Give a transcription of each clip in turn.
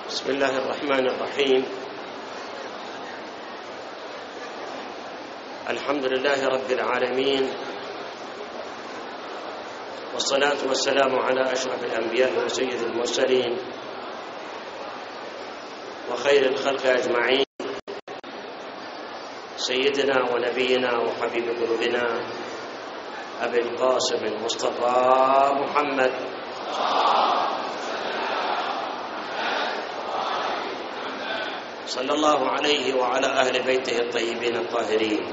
بسم الله الرحمن الرحيم. الحمد لله رب العالمين، والصلاة والسلام على أشرف الأنبياء وسيد المرسلين وخير الخلق أجمعين، سيدنا ونبينا وحبيب قلوبنا أبي القاسم المصطفى محمد صلى الله عليه وعلى أهل بيته الطيبين الطاهرين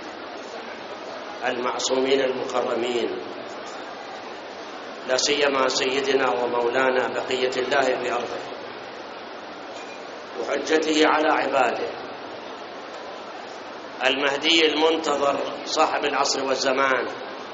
المعصومين المكرمين، لا سيما سيدنا ومولانا بقية الله في أرضه وحجته على عباده، المهدي المنتظر صاحب العصر والزمان،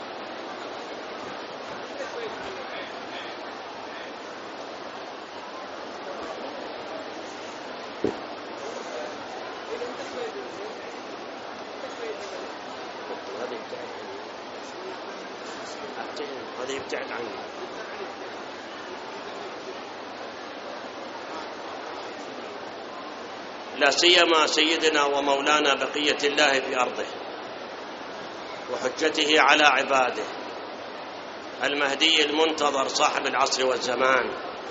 هذا يبتعد عنه. لا سيما سيدنا ومولانا بقية الله في أرضه وحجته على عباده، المهدي المنتظر صاحب العصر والزمان،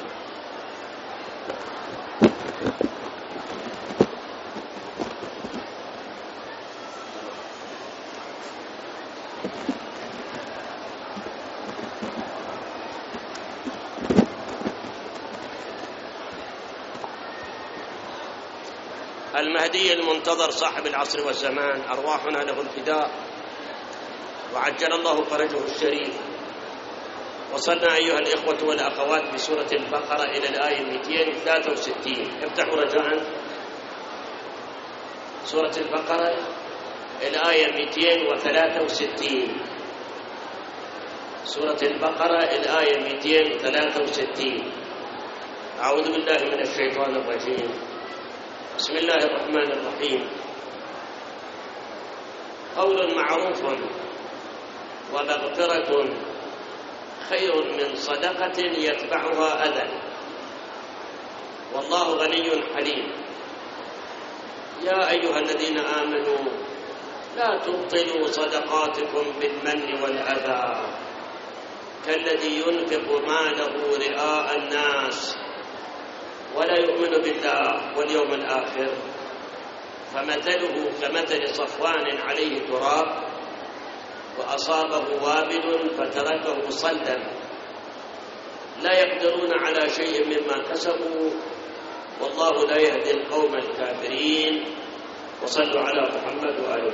المهدي المنتظر صاحب العصر والزمان، أرواحنا له الفداء وعجل الله فرجه الشريف. وصلنا أيها الإخوة والأخوات بسورة البقرة إلى الآية 263. افتحوا رجاء سورة البقرة الآية 263. سورة البقرة الآية 263. أعوذ بالله من الشيطان الرجيم. بسم الله الرحمن الرحيم. قول معروف ومغفرة خير من صدقة يتبعها أذى، والله غني حليم. يا أيها الذين آمنوا لا تبطلوا صدقاتكم بالمن والأذى كالذي ينفق ماله رئاء الناس ولا يؤمن بالله واليوم الآخر، فمثله كمثل صفوان عليه تراب وأصابه وابل فتركه صلدا، لا يقدرون على شيء مما كسبوا، والله لا يهدي القوم الكافرين. وصلوا على محمد وآله.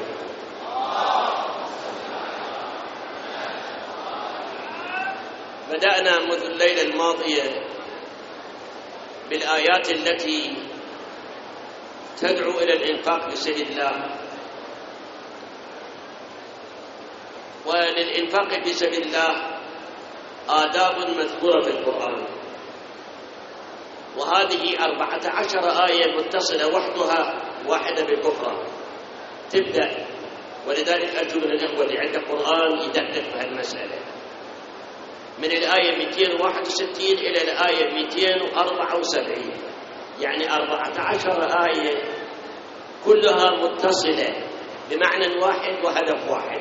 بدأنا منذ الليلة الماضية بالآيات التي تدعو إلى الإنفاق في سبيل الله، وللإنفاق في سبيل الله آداب مذكورة في القرآن، وهذه 14 آية متصلة وحدها واحدة بالأخرى تبدأ، ولذلك أرجو من الإخوة اللي عنده قرآن يدقق في هالمسألة من الآية 261 إلى الآية 274، يعني 14 آية كلها متصلة بمعنى واحد وهدف واحد.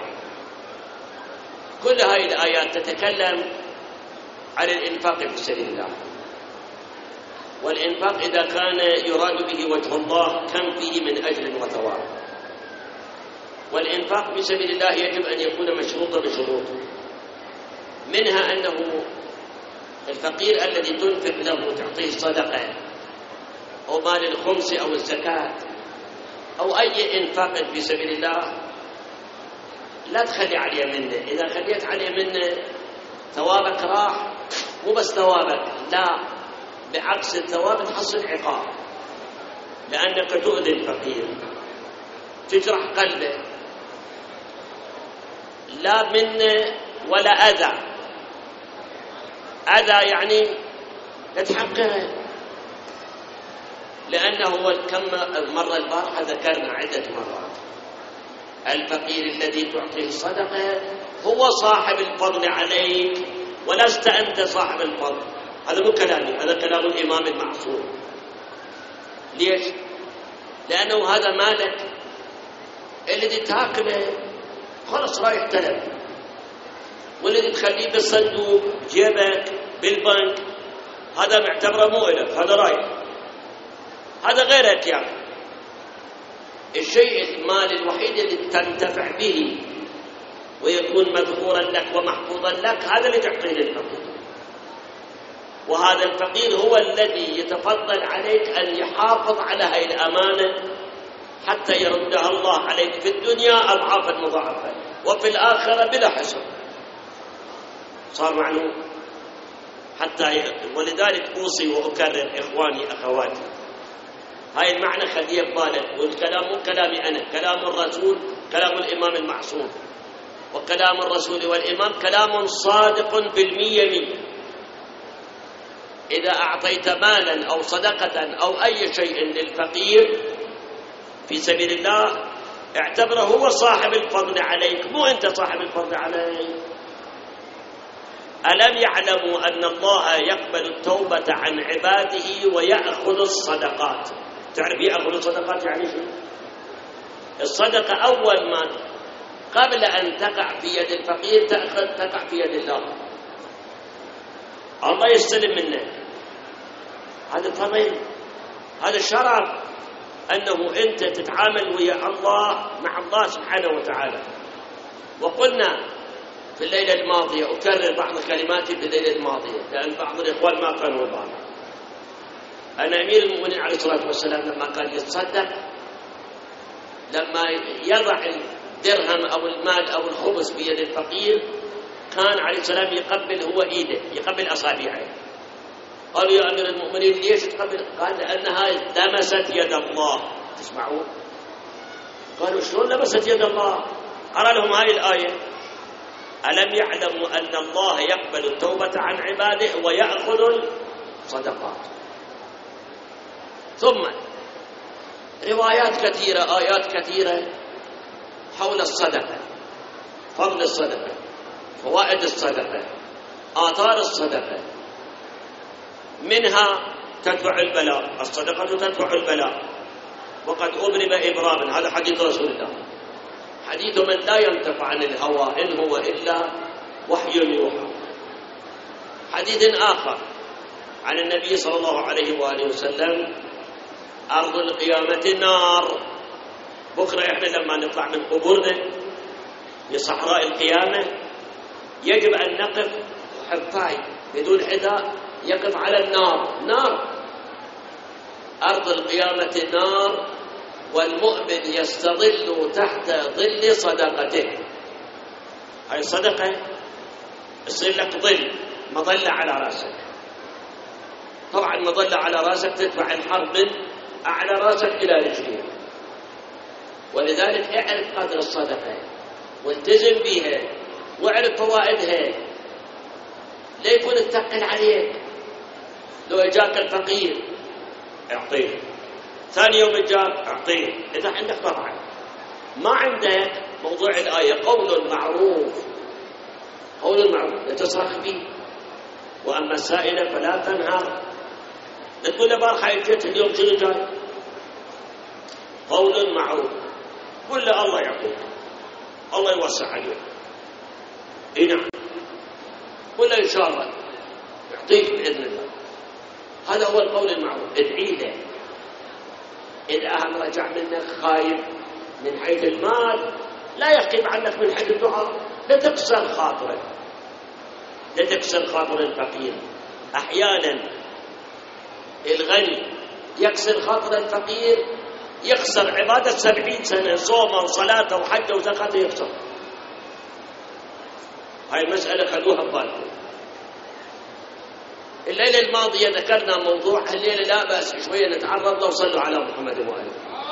كل هذه الآيات تتكلم عن الإنفاق في سبيل الله، والإنفاق إذا كان يراد به وجه الله كم فيه من أجر وثواب. والإنفاق في سبيل الله يجب أن يكون مشروطا بشروط، منها أنه الفقير الذي تنفق له تعطيه صدقة أو مال الخمس أو الزكاة أو أي إنفاق في سبيل الله لا تخلي عليه منه. إذا خليت عليه منه ثوابك راح، مو بس ثوابك، لا بعكس الثواب تحصل عقاب، لأنك تؤذي الفقير، تجرح قلبه، لا منه ولا أذى. أذى يعني تحقره، لأنه كم مرة البارحة ذكرنا عدة مرات الفقير الذي تعطيه الصدقة هو صاحب الفضل عليك ولست أنت صاحب الفضل. هذا مو كلامي، هذا كلام الإمام المعصوم ليش؟ لأنه هذا مالك الذي تاكله خلص رايح تلف، والذي تخليه بالصندوق جيبك بالبنك هذا معتبره مو إلك، هذا رايح، هذا غيرك يعني. الشيء المال الوحيد اللي تنتفع به ويكون مذخورا لك ومحفوظا لك هذا اللي تعطيه للفقير، وهذا الفقير هو الذي يتفضل عليك أن يحافظ على هذه الأمانة حتى يردها الله عليك في الدنيا أضعافا مضاعفة وفي الآخرة بلا حساب. صار معلوم حتى ولذلك أوصي وأكرر إخواني أخواتي هاي المعنى خليه ببالك، والكلام مو كلامي أنا، كلام الرسول، كلام الإمام المعصوم، وكلام الرسول والإمام كلام صادق بالمية. إذا أعطيت مالا أو صدقة أو أي شيء للفقير في سبيل الله اعتبره هو صاحب الفضل عليك، مو أنت صاحب الفضل عليك. ألم يعلموا أن الله يقبل التوبة عن عباده ويأخذ الصدقات؟ تعرف يأخذ الصدقات يعني شو؟ الصدقة أول ما قبل أن تقع في يد الفقير تقع في يد الله، الله يستلم منك. هذا فضل، هذا شرف، أنه أنت تتعامل ويا الله مع الله سبحانه وتعالى. وقلنا في الليلة الماضية، أكرر بعض كلماتي في الليلة الماضية لأن بعض الإخوان ما كانوا يضعون، أن أمير المؤمنين عليه الصلاة والسلام لما كان يتصدق، لما يضع الدرهم أو المال أو الخبز بيد الفقير كان عليه السلام يقبل هو إيده، يقبل أصابعه. قالوا يا أمير المؤمنين ليش تقبل؟ قال لأنها لمست يد الله. تسمعون؟ قالوا شلون لمست يد الله؟ قرأ لهم هذه الآية: ألم يعلموا أن الله يقبل التوبة عن عباده ويأخذ الصدقات. ثم روايات كثيرة، آيات كثيرة حول الصدقة، فضل الصدقة، فوائد الصدقة، آثار الصدقة. منها تدفع البلاء، الصدقة تدفع البلاء، وقد أضرب إبرابا، هذا حديث رسول الله، حديث من لا ينطق عن الهوى إن هو إلا وحي يوحى. حديث آخر عن النبي صلى الله عليه وآله وسلم: أرض القيامة نار. بكرة إحنا لما نطلع من قبورنا لصحراء القيامة يجب أن نقف حفاي بدون حذاء، يقف على النار، نار. أرض القيامة نار، والمؤمن يستظل تحت ظل صدقته. هاي صدقة يصير لك ظل، مظلة على رأسك. طبعا مظلة على رأسك تدفع الحر من أعلى رأسك إلى رجليك. ولذلك اعرف قدر الصدقة والتزم بها واعرف فوائدها، لا يكون الثقل عليك. لو اجاك الفقير اعطيه، ثاني يوم اجاك اعطيه، اذا عندك طبعا. ما عندك موضوع الآية: قول معروف، قول معروف لا تصرخ به، واما السائل فلا تنهر. لا تقول له بارخ جيت اليوم شنو جاي. قول معروف، قل له الله يعطيك، الله يوسع عليك. اي نعم، قل له ان شاء الله يعطيك باذن الله. هذا هو القول المعروف. ادعي له. إذا أهم رجع منك خايف من حيث المال لا يخيب عنك من حيث الدعاء. لا تكسر خاطرك، لا تكسر خاطر الفقير. أحيانا الغني يكسر خاطر الفقير، يخسر عبادة 70 سنة، صومه وصلاته وحجه وزكاته يخسر. هاي المسألة خلوها ببالكم. الليلة الماضية ذكرنا موضوع، الليلة لا بأس شوية نتعرض له. صلوا على محمد وآله.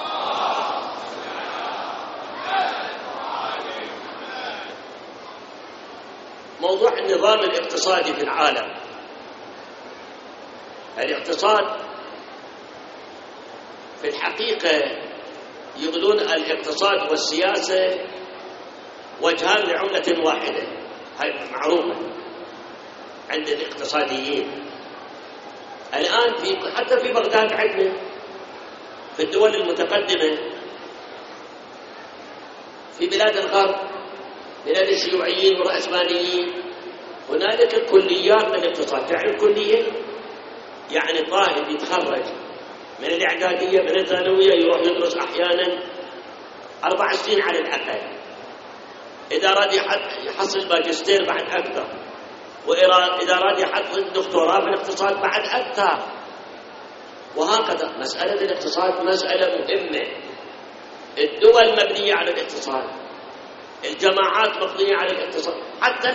موضوع النظام الاقتصادي في العالم. الاقتصاد في الحقيقة يقولون الاقتصاد والسياسة وجهان لعملة واحدة، هاي معروفة عند الاقتصاديين. الآن حتى في بغداد عندنا في الدول المتقدمة في بلاد الغرب، بلاد الشيوعيين والرأسماليين، هنالك كليات من الاقتصاد. تعرف كلية؟ يعني طالب يتخرج من الإعدادية من الثانوية يروح يدرس أحيانا 4 سنين على الأقل، إذا أراد يحصل ماجستير بعد أكثر، وإذا أراد يحصل دكتوراه في الاقتصاد بعد أكثر، وهكذا. مسألة الاقتصاد مسألة مهمة. الدول مبنية على الاقتصاد، الجماعات مبنية على الاقتصاد، حتى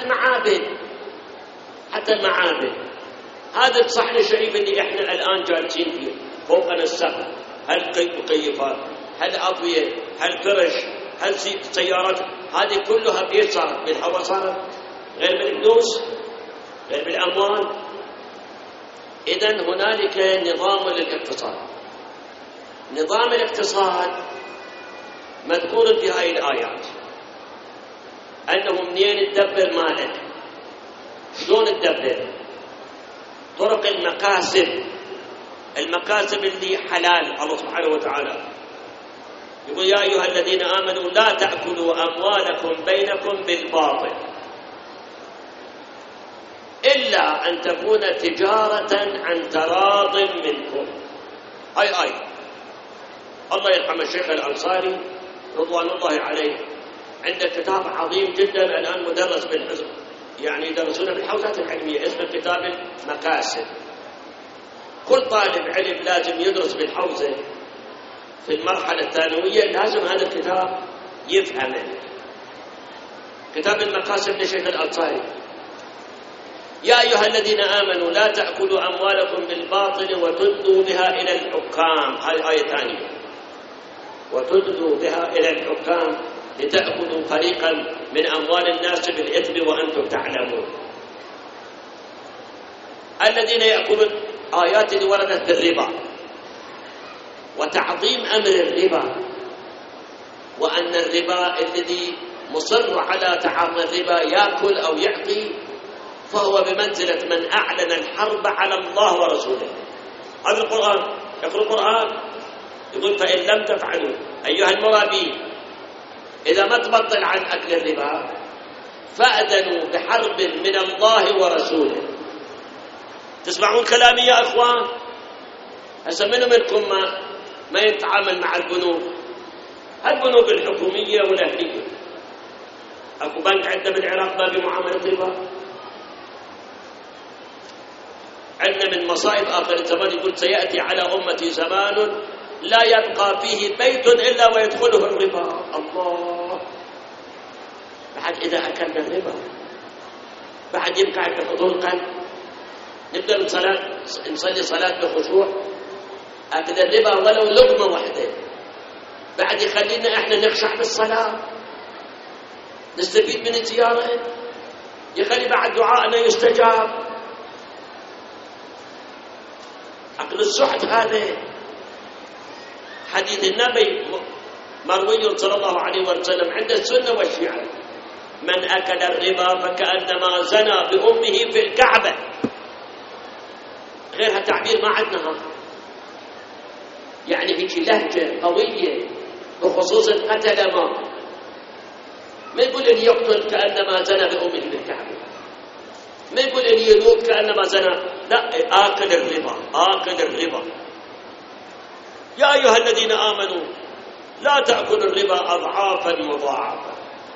المعابد. هذا الصحن الشريف اللي احنا الآن جالسين فيه فوقنا السقف، هل مكيفات، هل أضوية، هل فرش، هل سيارات، هذه كلها بإيش صارت؟ بالهواء صارت، غير بالفلوس، غير بالأموال. إذن هنالك نظام للاقتصاد. نظام الاقتصاد مذكور في هذه الآيات، أنه منين تدبر مالك، شلون تدبر، طرق المكاسب اللي حلال. الله سبحانه وتعالى يقول يا أيها الذين آمنوا لا تأكلوا أموالكم بينكم بالباطل إلا أن تكون تجارة عن تراض منكم. أي الله يرحم الشيخ الأنصاري رضوان الله عليه، عنده كتاب عظيم جدا الآن مدرس بالحزب، يعني يدرسونه بالحوزات العلمية، اسمه كتاب المكاسب. كل طالب علم لازم يدرس بالحوزة في المرحلة الثانوية، لازم هذا الكتاب يفهمه. كتاب المكاسب لشيخ الأنصاري. يا أيها الذين آمنوا لا تأكلوا أموالكم بالباطل وتدلوا بها إلى الحكام. هذه آية ثانية، وتدلوا بها إلى الحكام لتأكلوا فريقا من أموال الناس بالإثم وأنتم تعلمون. الذين يأكلون آيات اللي وردت بالربا وتعظيم أمر الربا، وأن الربا الذي مصر على تعاطي الربا يأكل أو يعطي فهو بمنزلة من أعلن الحرب على الله ورسوله. هذا القرآن، يقرأ القرآن يقول فإن لم تفعلوا أيها المرابين، إذا ما تبطل عن أكل الربا فأذنوا بحرب من الله ورسوله. تسمعون كلامي يا أخوان؟ هسه منكم ما يتعامل مع البنوك، البنوك الحكومية والأهلية. أكو بنك عندنا بالعراق ما بمعاملة ربا. عندنا من مصائب آخر الزمان يقول سيأتي على أمتي زمان لا يبقى فيه بيت إلا ويدخله الربا. الله، بعد إذا أكلنا الربا بعد يبقى عند حضور قلب، نقدر نصلي صلاة بخشوع. أكل الربا ولو لقمة واحدة بعد يخلينا إحنا نخشع بالصلاة، نستفيد من الزيارة، يخلي بعد دعائنا يستجاب. عقل السحت هذا. حديث النبي مروي صلى الله عليه وسلم عند السنة والشيعة: من أكل الربا فكأنما زنى بأمه في الكعبة. غيرها تعبير ما عندنا، يعني هيك لهجة قوية بخصوص القتل. ما يقول إن يقتل كأنما زنى بأمه في الكعبة، ما يقول إن يلوب كأنما زنى، لا، آكل الربا. يا أيها الذين آمنوا لا تأكلوا الربا أضعافا مضاعفة.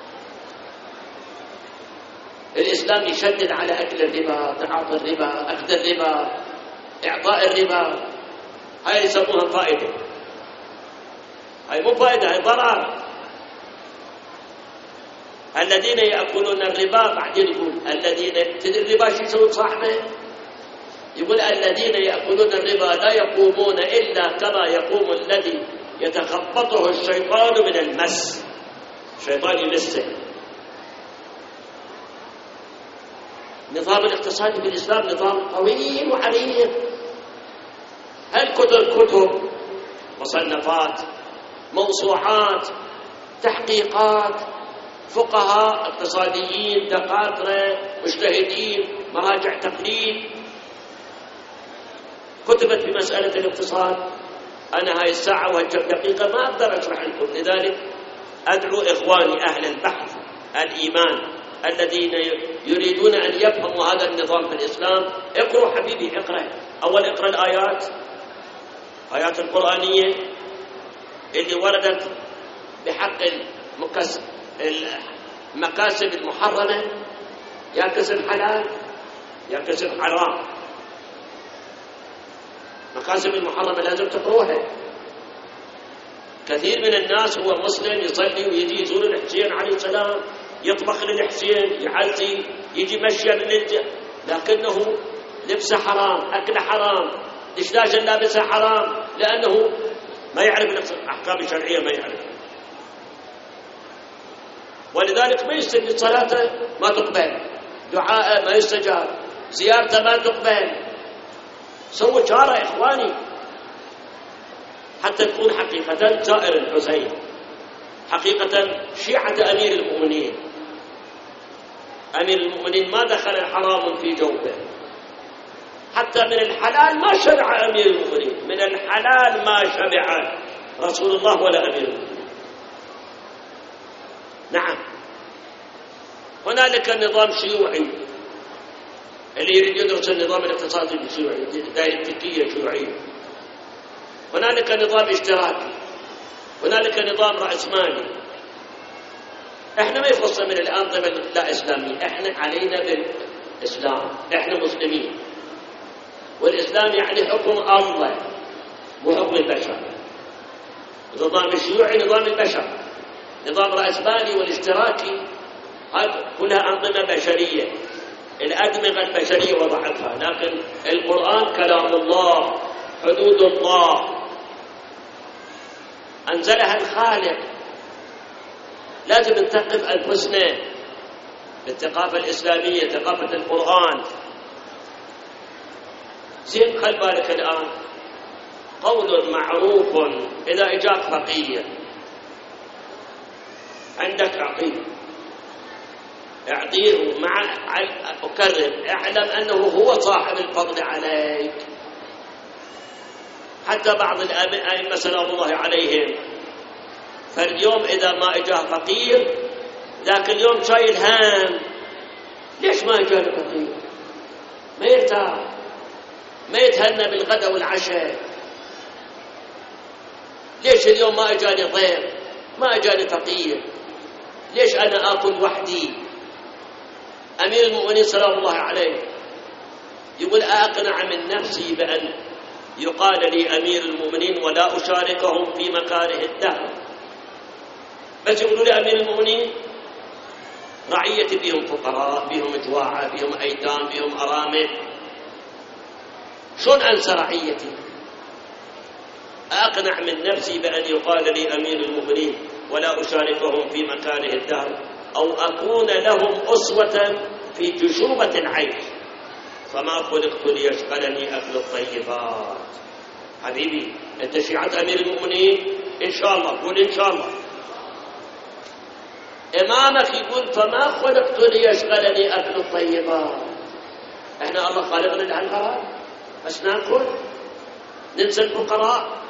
الإسلام يشدد على أكل الربا، تعاطي الربا، أخذ الربا، إعطاء الربا. هاي يسموها فائدة، هاي مو فائدة، هاي ضرر. الذين يأكلون الربا، بعدين يقول الذين تدري الربا شو يسوي صاحبه؟ يقول الذين يأكلون الربا لا يقومون إلا كما يقوم الذي يتخبطه الشيطان من المس. الشيطان يمسه. نظام الاقتصادي بالإسلام نظام قوي وعريض. كتب مصنفات، موسوعات، تحقيقات، فقهاء اقتصاديين، دكاترة، مجتهدين، مراجع تقليد كتبت بمسألة الاقتصاد. أنا هاي الساعة وهالكم دقيقة ما أقدر أشرح لكم، لذلك أدعو إخواني أهل البحث الإيمان الذين يريدون أن يفهموا هذا النظام في الإسلام، اقروا حبيبي، اقرأ أول، اقرأ آيات القرآنية اللي وردت بحق المكاسب المحرمة، يا كسب حلال يا كسب حرام. مكاسب المحرمة لازم تقروها. كثير من الناس هو مسلم يصلي ويجي يزور الحسين عليه السلام، يطبخ للحسين، يعزي، يجي مشيا لكنه لبسه حرام، أكله حرام. ليش لا لابسه حرام؟ لأنه ما يعرف الأحكام الشرعية، ما يعرف، ولذلك ما يستجيب صلاته، ما تقبل دعاءه، ما يستجاب زيارته، ما تقبل. سووا شارة إخواني حتى تكون حقيقة زائر الحسين، حقيقة شيعة أمير المؤمنين. أمير المؤمنين ما دخل حرام في جوفه، حتى من الحلال ما شبع أمير المؤمنين، من الحلال ما شبع رسول الله ولا أمير المؤمنين. نعم، هنالك نظام شيوعي، اللي يريد يدرس النظام الاقتصادي الشيوعي، دايلكتيكية شيوعية. هنالك نظام اشتراكي، هنالك نظام رأسمالي. احنا ما يخصنا من الأنظمة لا إسلامية، احنا علينا بالإسلام، احنا مسلمين، والإسلام يعني حكم الله وحكم البشر. النظام الشيوعي نظام البشر، نظام رأسمالي والاشتراكي، هذه كلها أنظمة بشرية، الأدمغة البشرية وضعتها. لكن القرآن كلام الله، حدود الله أنزلها الخالق. لازم نثقف أنفسنا بالثقافة الإسلامية، ثقافة القرآن. زين، خل بالك الآن قول معروف إذا إجاك فقير عندك عقيدة اعطيه، مع أكرر، اعلم أنه هو صاحب الفضل عليك. حتى بعض الأئمة سلام الله عليهم، فاليوم إذا ما إجاه فقير ذاك اليوم شايل هم، ليش ما إجاه فقير؟ ما يرتاح، ما يتهنى بالغداء والعشاء. ليش اليوم ما إجاني ضيف، ما إجاني فقير؟ ليش أنا آكل وحدي؟ أمير المؤمنين سلام الله عليه يقول أقنع من نفسي بأن يقال لي أمير المؤمنين ولا أشاركهم في مكاره الدهر. بس يقولوا لي أمير المؤمنين، رعيتي بهم فقراء، بهم جواعة، بهم أيتام، بهم أرامل، شلون أنسى رعيتي؟ أقنع من نفسي بأن يقال لي أمير المؤمنين ولا أشاركهم في مكاره الدهر، أو أكون لهم أسوة في جشوبة العيش، فما خلقت ليشغلني أكل الطيبات. حبيبي أنت شيعة أمير المؤمنين إن شاء الله، قول إن شاء الله. إمامك يقول فما خلقت ليشغلني أكل الطيبات. إحنا الله خالقنا لهالغرض بس ناكل، ننسى الفقراء،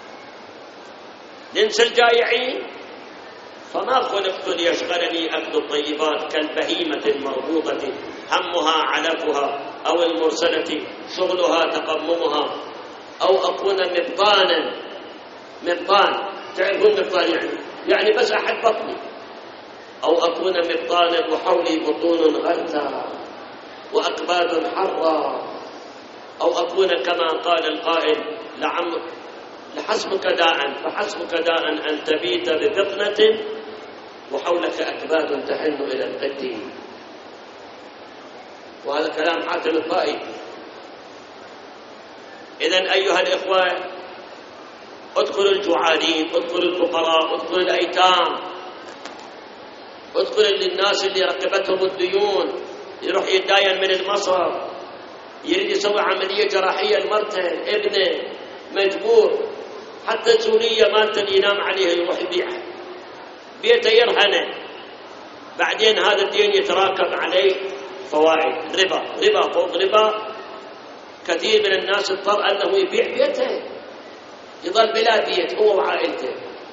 ننسى الجائعين. فما خلقت ليشغلني أكل الطيبات كالبهيمة المربوطة همها علفها، أو المرسلة شغلها تقممها، أو أكون مبطان، تعرفون مبطان يعني بس أحد بطني، أو أكون مبطانا وحولي بطون غرثا وأكباد حرة، أو أكون كما قال القائل لحسبك داء، فحسبك داء أن تبيت بفطنة وحولك أكباد تحن إلى القد. وهذا كلام حاتم الطائي. إذن أيها الإخوة، ادخلوا الجوعانين، ادخلوا الفقراء، ادخلوا الأيتام، ادخلوا للناس اللي ركبتهم الديون، يروح يتداين من المصرف، يريد يسوي عملية جراحية لمرته، ابنه مجبور، حتى سورية مالته ينام عليها يروح يبيعها، بيته يرهنه، بعدين هذا الدين يتراكم عليه فوائد، ربا فوق ربا. كثير من الناس اضطر أنه يبيع بيته، يظل بلا بيت هو وعائلته.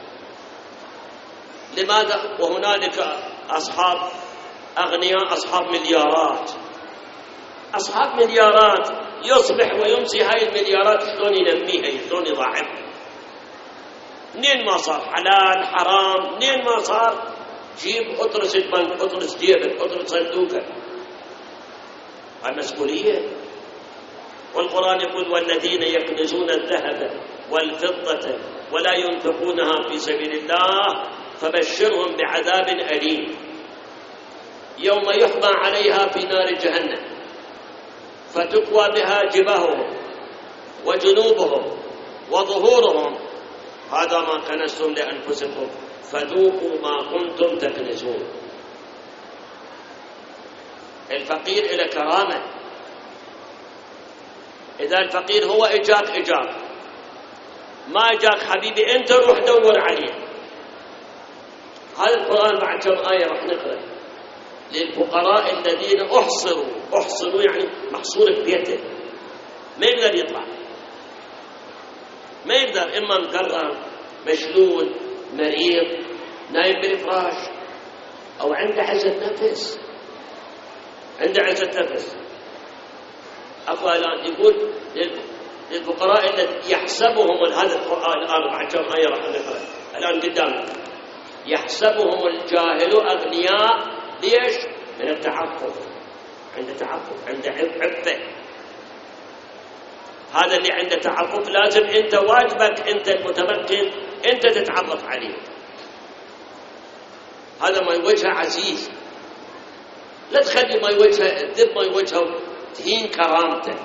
لماذا؟ وهنالك أصحاب أغنياء، أصحاب مليارات، أصحاب مليارات، يصبح ويمسي هاي المليارات شلون ينميها، شلون يضاعفها؟ منين ما صار حلال حرام، منين ما صار جيب اطرس البنك، اطرس جيبك، اطرس صندوقك. هاي مسؤولية. والقرآن يقول والذين يكنزون الذهب والفضة ولا ينفقونها في سبيل الله فبشرهم بعذاب أليم يوم يحمى عليها في نار جهنم فتكوى بها جباههم وجنوبهم وظهورهم هذا ما كنزتم لأنفسكم فذوقوا ما كنتم تكنزون. الفقير إلى كرامة. إذا الفقير هو إجاك ما إجاك حبيبي أنت روح دور عليه. هذا القرآن بعد كم آية راح نقرأ للفقراء الذين أحصروا يعني محصور ببيته، ما يقدر يطلع، ما يقدر، إما مقرر، مشلول، مريض، نايم بالفراش، أو عنده عزة نفس، أقوى الآن يقول للفقراء الذين يحسبهم هذا القرآن الآن بعد كم آية راح نقرأ الآن قدامنا يحسبهم الجاهل أغنياء. ليش؟ من التعفف، عنده تعفف، عنده عفة. هذا اللي عنده تعفف لازم أنت واجبك أنت المتمكن أنت تتعرف عليه. هذا ما يوجهه عزيز، لا تخلي ما يوجهه الذب، ما يوجهه تهين كرامته.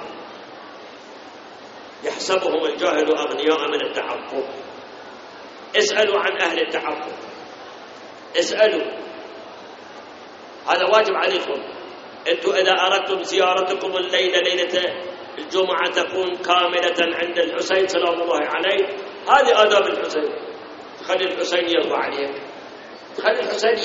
يحسبهم الجاهل أغنياء من التعفف. اسألوا عن أهل التعفف، اسألوا، هذا واجب عليكم. أنتم إذا أردتم زيارتكم الليلة ليلة الجمعة تكون كاملة عند الحسين سلام الله عليه، هذه آداب الحسين. تخلي الحسين يرضى عليك، تخلي الحسين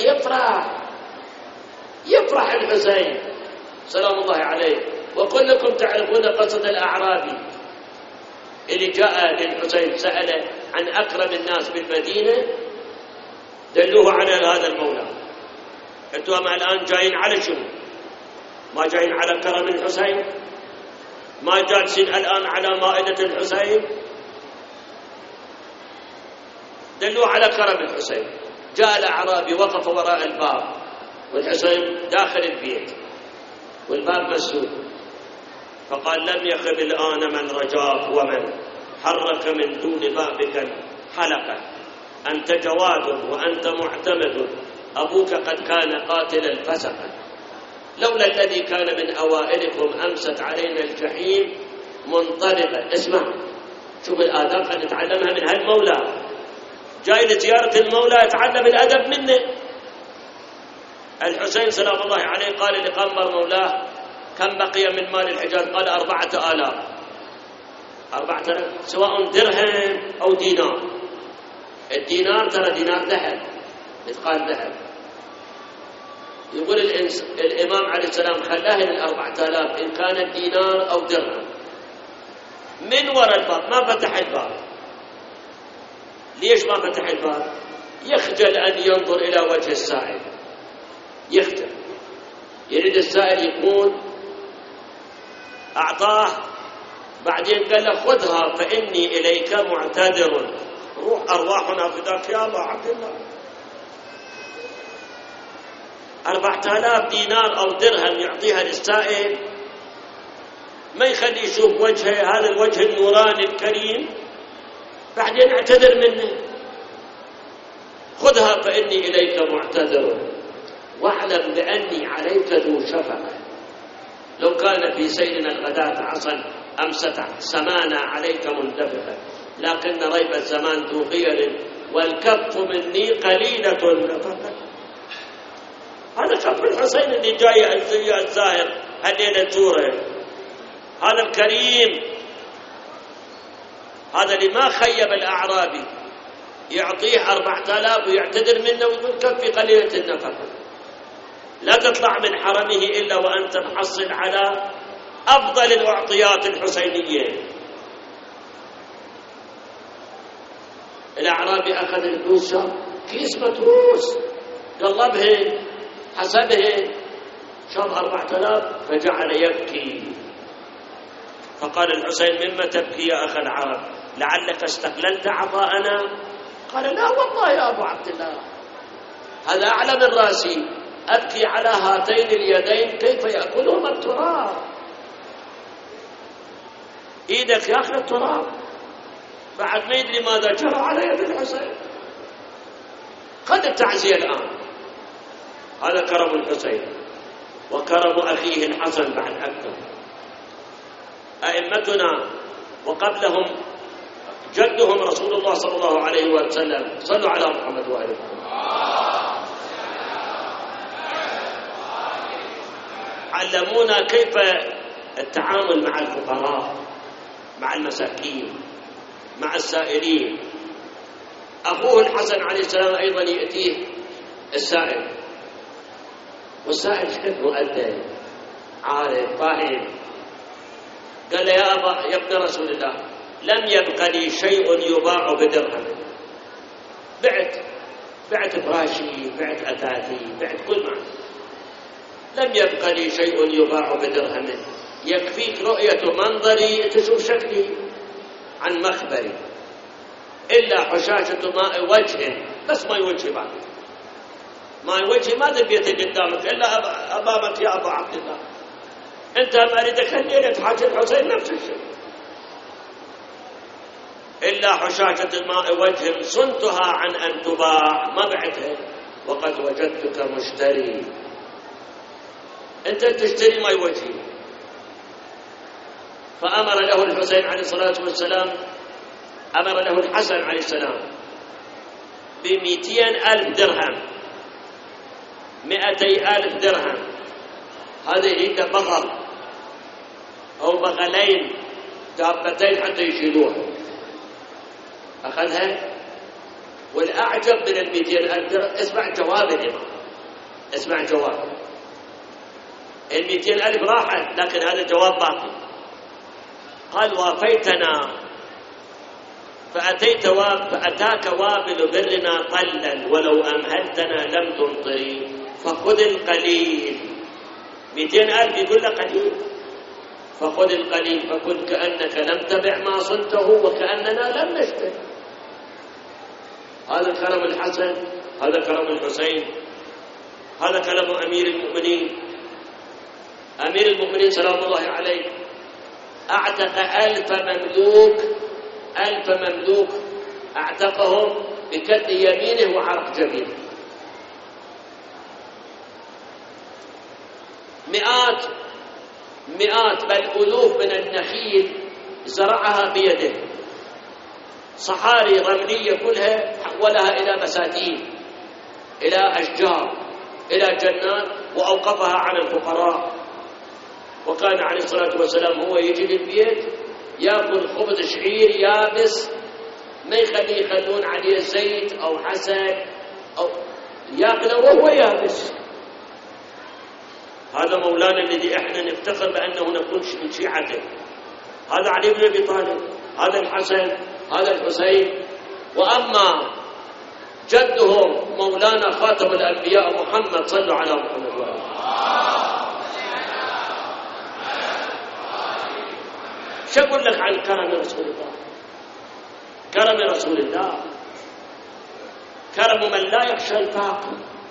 يفرح الحسين سلام الله عليه. وكلكم تعرفون قصة الأعرابي اللي جاء للحسين سأل عن أقرب الناس بالمدينة، دلوه على هذا المولى. أنتم الآن جايين على شنو؟ ما جايين على كرم الحسين؟ ما جالسين الآن على مائدة الحسين؟ دلوه على كرم الحسين. جاء الأعرابي وقف وراء الباب والحسين داخل البيت والباب مسدود، فقال لم يخب الآن من رجاك ومن حرك من دون بابك الحلقة، أنت جواد وأنت معتمد، أبوك قد كان قاتلا فسقا، لولا الذي كان من أوائلكم أمست علينا الجحيم منطلقا. اسمع، شوف الآداب قد نتعلمها من هالمولى، جاي لزيارة المولى يتعلم الأدب منه. الحسين سلام الله عليه قال لقمر مولاه كم بقي من مال الحجاز؟ قال 4000. 4000 سواء درهم أو دينار. الدينار ترى دينار ذهب، مثقال ذهب. يقول الإمام عليه السلام خلاه من 4000 إن كان الدينار أو درهم. من وراء الباب ما فتح الباب. ليش ما فتح الباب؟ يخجل أن ينظر إلى وجه السائل، يخجل، يريد السائل يكون أعطاه، بعدين قال له خذها فإني إليك معتذر، روح أرواحنا فداك يا أبا عبد الله. 4000 دينار أو درهم يعطيها للسائل، ما يخلي يشوف وجهه، هذا الوجه النوراني الكريم، بعدين اعتذر منه. خذها فإني إليك معتذر واعلم بأني عليك ذو شفقة، لو كان في سيرنا الغداة عصا أمست سمانا عليك منتفخة، لكن ريب الزمان ذو غير والكف مني قليلة نفقة. هذا كف الحسين اللي جاي الزاهر هالليلة زوره، هذا الكريم، هذا اللي ما خيب الأعرابي، يعطيه 4000 ويعتذر منه ويقول كفي قليلة النفقة. لا تطلع من حرمه إلا وأنت محصل على أفضل الأعطيات الحسينية. الأعرابي أخذ الفلوس، كيس متروس، قلبهن حسبهن، شاف 4000 فجعل يبكي. فقال الحسين: مما تبكي يا أخ العرب؟ لعلك استقللت عطاءنا؟ قال: لا والله يا أبو عبد الله، هذا أعلى من رأسي، أبكي على هاتين اليدين كيف يأكلهما التراب. إيدك يأكل التراب، بعد ما يدري ماذا جرى على يد الحسين. قد التعزية الآن. هذا كرم الحسين وكرم أخيه الحسن بعد أكثر. أئمتنا وقبلهم جدهم رسول الله صلى الله عليه وسلم، صلوا على محمد وآله، علمونا كيف التعامل مع الفقراء، مع المساكين، مع السائلين. أخوه الحسن عليه السلام أيضا يأتيه السائل، والسائل شكله مؤدب عارف فاهم. قال: يا ابن رسول الله، لم يبق لي شيء يباع بدرهم، بعت فراشي، بعت أثاثي، بعت كل ما، لم يبق لي شيء يباع بدرهم، يكفيك رؤية منظري تشوف شكلي عن مخبري، إلا حشاشة ماء وجهه، بس ماء وجهي بعد، ماء وجهي ما دبيته قدامك إلا أمامك يا أبو عبد الله. أنت ما أريدك الليلة حاجة الحسين نفس الشيء، إلا حشاشة ماء وجه صنتها عن أن تباع، ما بعتها، وقد وجدتك مشتري، أنت تشتري ماء وجهي. فأمر له الحسين عليه الصلاة والسلام، أمر له الحسن عليه السلام ب200,000 درهم، 200,000 درهم. هذا يريد بغل أو بغلين، دابتين حتى يشيلوها. أخذها. والأعجب من 200,000 درهم، اسمع جواب الإمام، اسمع جواب. 200,000 راحت، لكن هذا جواب باقي. قال: وافيتنا فأتاك وابل برنا طلا، ولو أمهلتنا لم تمطري، فخذ القليل. 200,000 يقول له قليل، فخذ القليل، فكن كأنك لم تبع ما صنته وكأننا لم نشتري. هذا كرم الحسن، هذا كرم الحسين، هذا كلام أمير المؤمنين. أمير المؤمنين سلام الله عليه أعتق 1000 مملوك، 1000 مملوك أعتقهم بكد يمينه وعرق جبينه. مئات بل ألوف من النخيل زرعها بيده، صحاري رملية كلها حولها إلى بساتين، إلى أشجار، إلى جنات، وأوقفها على الفقراء. وكان عليه الصلاة والسلام هو يجي للبيت يأكل خبز شعير يابس، ما يخلون عليه زيت أو حسن، أو يأكله وهو يابس. هذا مولانا الذي احنا نفتخر بأنه نكون من شيعته. هذا علي بن أبي طالب، هذا الحسن، هذا الحسين. وأما جدهم مولانا خاتم الأنبياء محمد، صلوا على محمد وآله. شو أقول لك عن كرم رسول الله؟ كرم رسول الله كرم من لا يخشى الفاقة.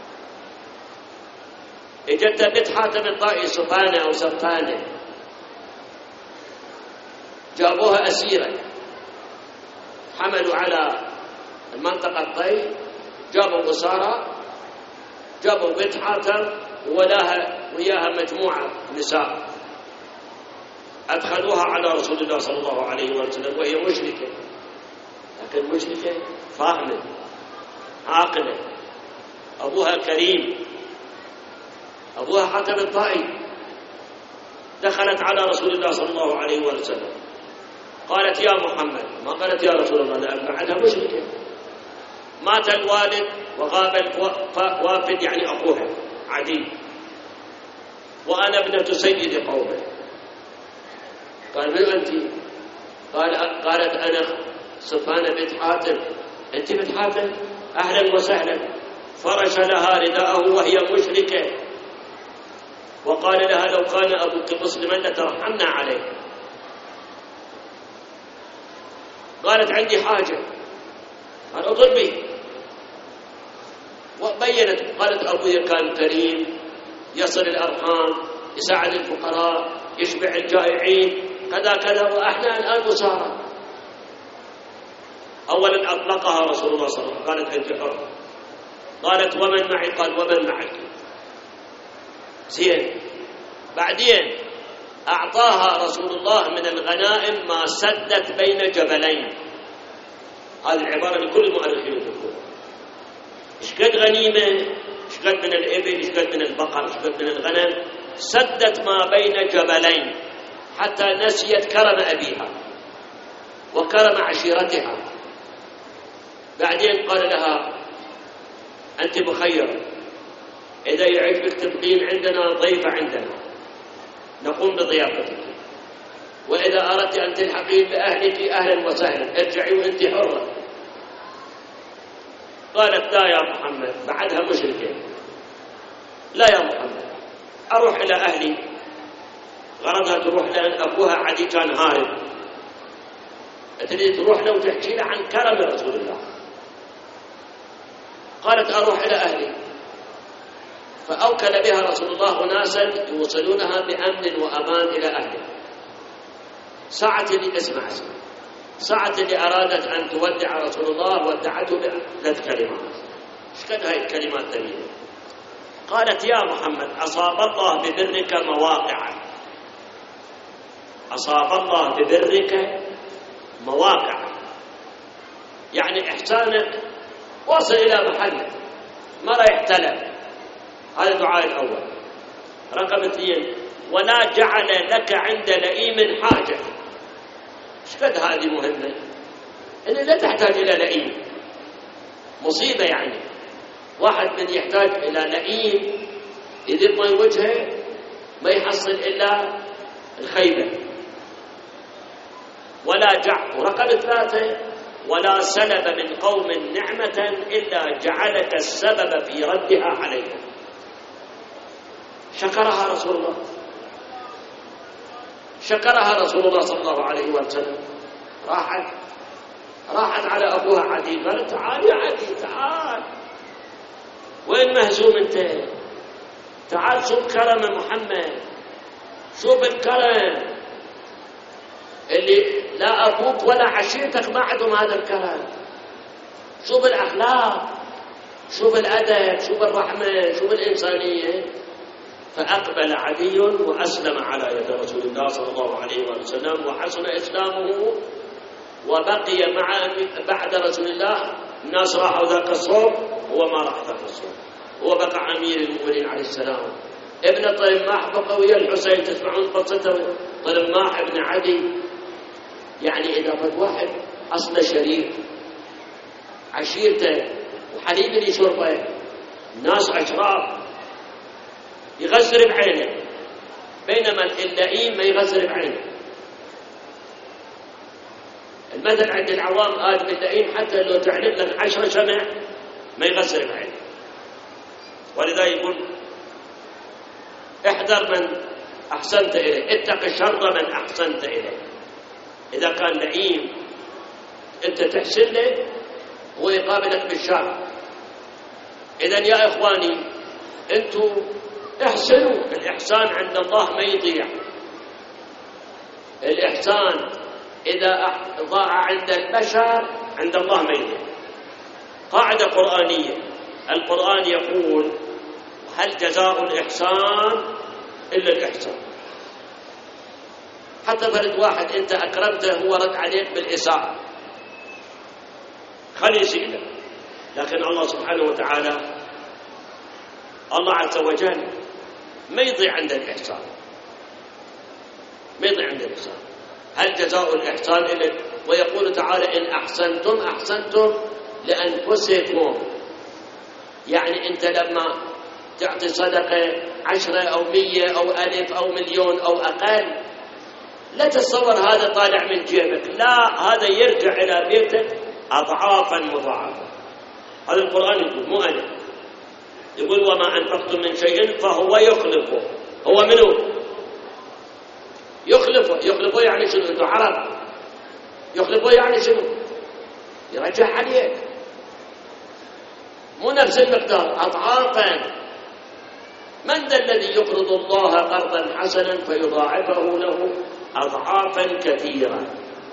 اجت بنت حاتم الطائي سبانة أو سبانة، جابوها أسيرة، حملوا على المنطقة الطي، جابوا قصارى، جابوا بنت حاتم وياها مجموعة نساء، أدخلوها على رسول الله صلى الله عليه وسلم وهي مشركة، لكن مشركة فاهمة عاقلة، أبوها كريم، أبوها حاتم الطائي. دخلت على رسول الله صلى الله عليه وسلم، قالت: يا محمد، ما قالت يا رسول الله، لأن بعدها مشركة. مات الوالد وغاب الوافد، يعني أخوها عدي، وأنا ابنة سيد قومه. قال: من أنت؟ قالت: أنا سفانة بنت حاتم أنت بتحافل؟ أهلا وسهلا. فرش لها رداءه وهي مشركة، وقال لها لو كان أبوك مسلما لترحمنا عليه. قالت عندي حاجة. قال اطلبي. وبينت قالت أبوي كان كريم، يصل الأرحام، يساعد الفقراء، يشبع الجائعين، كذا كذا، وإحنا الآن أسارى. أولا أطلقها رسول الله صلى الله عليه وسلم، قالت أنت حرة. قالت ومن معي؟ قال ومن معك. زين. بعدين أعطاها رسول الله من الغنائم ما سدت بين جبلين. هذه العبارة لكل المؤرخين يذكرون. إيش قد غنيمة، إيش قد من الإبل، إيش قد من البقر، إيش قد من الغنم، سدت ما بين جبلين حتى نسيت كرم أبيها وكرم عشيرتها. بعدين قال لها أنت مخيرة، إذا يعجبك تبقين عندنا ضيفة عندنا نقوم بضيافتك، وإذا أردت أن تلحقين بأهلك أهلا وسهلا، ارجعي وأنت حرة. قالت لا يا محمد، بعدها مشركة، لا يا محمد، أروح إلى أهلي. غرضها تروح لأن أبوها عدي كان هارب، تريد تروح له وتحكي له عن كرم رسول الله. قالت أروح إلى أهلي. فأوكل بها رسول الله ناسا يوصلونها بأمن وأمان إلى أهلها. ساعة اللي اسمع ساعة اللي أرادت أن تودع رسول الله ودعته بثلاث كلمات. ايش قد هاي الكلمات ثمينة؟ قالت يا محمد أصاب الله ببرك مواقع، أصاب الله ببرك مواقع، يعني إحسانك واصل إلى محله ما راح يحتلم. هذا الدعاء الأول. رقم 2 ولا جعل لك عند لئيم حاجة. ايش قد هذه مهمة؟ إن لا تحتاج إلى لئيم، مصيبة يعني. واحد من يحتاج إلى لئيم يذب من وجهه ما يحصل إلا الخيبة. ولا جعل. ورقم 3 ولا سلب من قوم نعمة إلا جعلك السبب في ردها عليهم. شكرها رسول الله، شكرها رسول الله صلى الله عليه وسلم. راحت على أبوها عدي، قالت تعال يا عدي تعال، وين مهزوم انت؟ تعال شوف كرم محمد، شوف الكرم اللي لا أبوك ولا عشيرتك ما عندهم هذا الكرم. شوف الأخلاق، شوف الأدب، شوف الرحمة، شوف الإنسانية. فأقبل عدي وأسلم على يد رسول الله صلى الله عليه وسلم وحسن إسلامه، وبقي بعد رسول الله. الناس راحوا ذاك الصوم، هو ما راح ذاك الصوم، هو بقى أمير المؤمنين عليه السلام. ابن طلماح بقى ويا الحسين، تسمعون قصته. طلماح ابن عدي، يعني إذا فات واحد أصله شريف، عشيرته وحليب اللي يشربه، الناس أشراف، يغسر بعينه، بينما اللئيم ما يغسر بعينه. المثل عند العوام قال باللئيم حتى لو تعلم لك 10 شمع ما يغسر بعينه. ولذا يقول احذر من أحسنت إليه، اتق شر من أحسنت إليه. إذا كان لئيم أنت تحسن له، هو يقابلك بالشر. إذن يا إخواني أنتم احسنوا. الإحسان عند الله ما يضيع. الإحسان إذا ضاع عند البشر عند الله ما يضيع. قاعدة قرآنية، القرآن يقول هل جزاء الإحسان إلا الإحسان. حتى فرد واحد أنت أكرمته هو رد عليك بالإساءة، خلي يسيئك. لكن الله سبحانه وتعالى، الله عز وجل ما يضيع عند الإحسان، ما يضيع عند الإحسان. هل جزاء الإحسان إلا. ويقول تعالى إن أحسنتم أحسنتم لأنفسكم. يعني أنت لما تعطي صدقة 10 أو 100 أو 1000 أو مليون أو أقل، لا تتصور هذا طالع من جيبك، لا، هذا يرجع إلى بيتك أضعافا مضاعفة. هذا القرآن يقول، مو أنا. يقول وما أنفقتم من شيء فهو يخلفه. هو منه يخلفه يعني شنو؟ أنتم عرب. يخلفه يعني شنو؟ يرجع عليك، مو نفس المقدار، أضعافا. من ذا الذي يقرض الله قرضا حسنا فيضاعفه له أضعافا كثيرة؟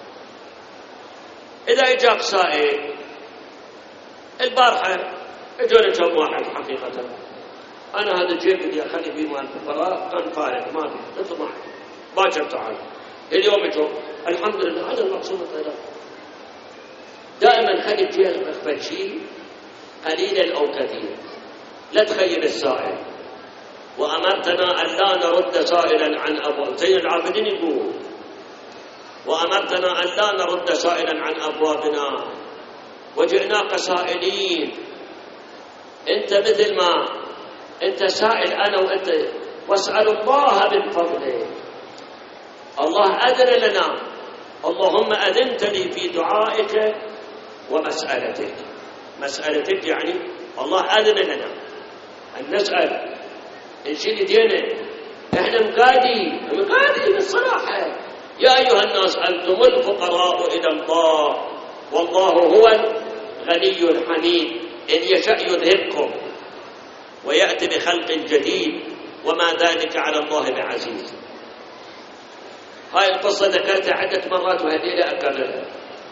إذا إجاك سائل البارحة اجوني كم واحد حقيقة، أنا هذا الجيب اللي أخلي فيه مال الفقراء كان فارغ ما في، مثل ما باكر تعال اليوم اجوا الحمد لله. هذا المقصود الطيران. دائما خلي الجيب أخفل شيء قليلا أو كثيرا. لا تخيل السائل. وأمرتنا أن لا نرد سائلا عن أبواب زين العابدين يقول وأمرتنا أن لا نرد سائلا عن أبوابنا وجئناك سائلين. أنت مثل ما أنت سائل أنا وأنت، واسأل الله من فضله. الله أذن لنا، اللهم أذنت لي في دعائك ومسألتك. مسألتك يعني الله أذن لنا أن نسأل نشيل دينا. احنا مقادي بالصراحة. يا أيها الناس أنتم الفقراء إلى الله والله هو الغني الحميد، إن يشاء يذهبكم ويأتي بخلق جديد وما ذلك على الله بعزيز. هاي القصة ذكرتها عدة مرات وهذه لا أكررها.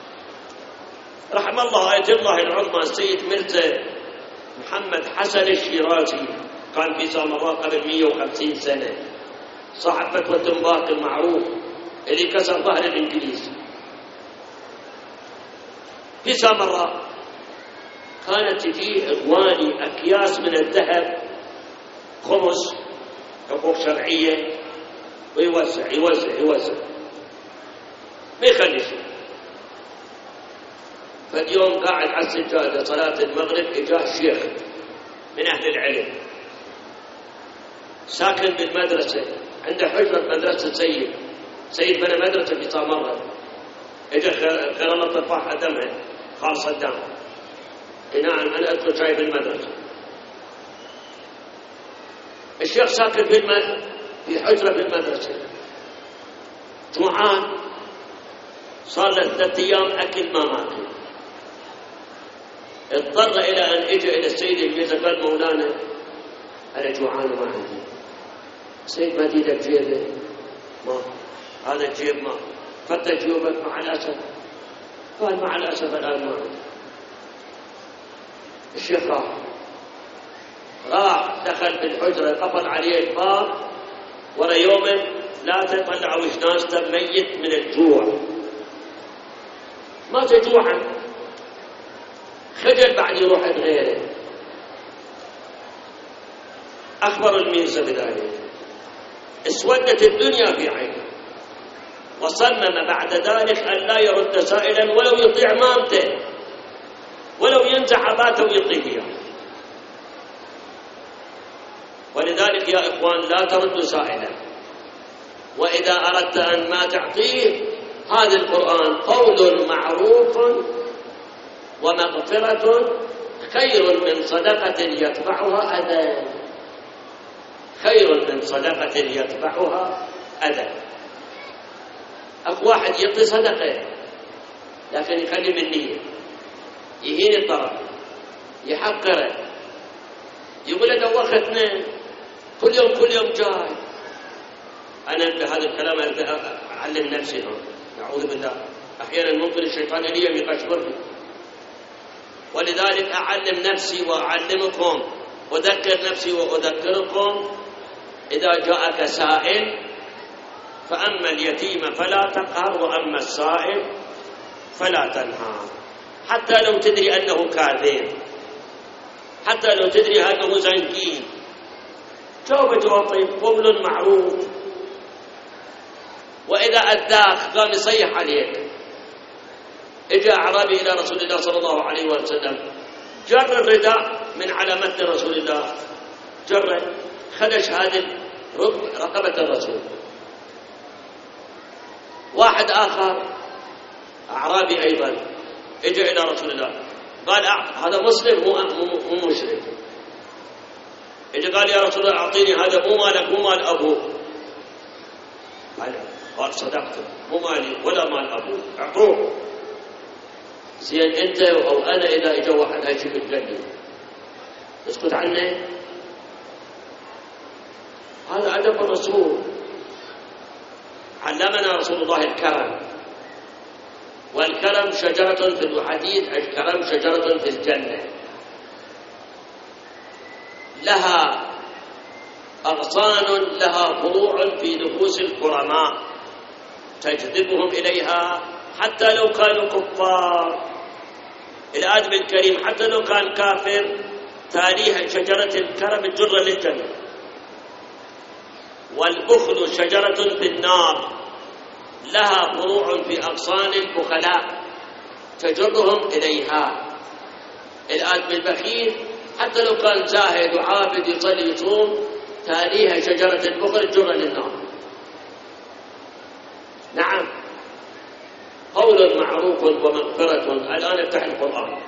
رحم الله آية الله العظمى السيد مرزا محمد حسن الشيرازي، كان في سامراء قبل 150 سنة، صاحب فتوى تنباك المعروف اللي كسر ظهر الإنجليز. في سامراء كانت تجي إخواني أكياس من الذهب، خمس حقوق شرعية، ويوزع ما يخلي شيء. فاليوم قاعد على السجادة صلاة المغرب إجاه شيخ من أهل العلم ساكن بالمدرسة، عنده حجرة مدرسة سيد بنى مدرسة في سامراء. إجا خير الله طفاح دمها خالصة الدم. نعم أنا أدخل شاي بالمدرسة. الشيخ ساكن في حجرة بالمدرسة، جوعان، صار له 3 أيام أكل ما ماكل. اضطر إلى أن إجا إلى السيد الميزة قال مولانا أنا جوعان وما عندي. السيد ما ديدك جيبه؟ ما هذا الجيب ما فتح جيوبك. مع الأسف. قال مع الأسف الآن ما عندي. الشيخ راح دخل بالحجرة قفل عليه الباب، ورا يوم لا تطلع وجنازته ميت من الجوع، ما تجوعا. خجل بعد يروح عند غيره. أخبر الميرزا بذلك، اسودت الدنيا في عينه، وصمم بعد ذلك أن لا يرد سائلا ولو يطيع مامته، ولو ينزع عباته ويطيه إياه. ولذلك يا إخوان لا ترد سائلا، وإذا أردت أن ما تعطيه هذا القرآن قول معروف ومغفرة خير من صدقة يتبعها أذى. خير من صدقة يتبعها أذى. واحد يعطي صدقة لكن يخلي من نية، يهين الطرف، يحقره، يقول له دوختنا كل يوم جاي. أنا بهذا الكلام أعلم نفسي، أعوذ بالله، أحيانا ممكن الشيطان لي يقشبرني، ولذلك أعلم نفسي وأعلمكم، أذكر نفسي وأذكركم. إذا جاءك سائل فأما اليتيم فلا تقهر وأما السائل فلا تنهر، حتى لو تدري أنه كاذب، حتى لو تدري أنه زنكين، جاوب طيب، قول معروف. وإذا أداك قام يصيح عليك. إجا أعرابي إلى رسول الله صلى الله عليه وسلم، جر الرداء من على متن رسول الله، جر خدش هذه رقبة الرسول. واحد آخر أعرابي أيضا اجى إلى رسول الله قال هذا مسلم مو مشرك. اجى قال يا رسول الله أعطيني هذا مو مالك مو مال أبوك. قال صدقت مو مالي ولا مال أبوك أعطوه. زين أنت أو أنا إذا اجى واحد هيجي بالجنة اسكت عنه؟ هذا أدب الرسول. علمنا رسول الله الكرم، والكرم شجرة في الحديث، الكرم شجرة في الجنة لها أغصان لها فروع في نفوس الكرماء تجذبهم إليها حتى لو كانوا كفار. الآدم الكريم حتى لو كان كافر تاليها شجرة الكرم الجرة للجنة. والبخل شجرة في النار لها فروع في أغصان البخلاء تجرهم إليها. الآدم البخيل حتى لو كان زاهد وعابد يصلي يصوم تاليها شجرة البخل الجرة للنار. نعم، قول معروف ومغفرة. الآن افتح القرآن.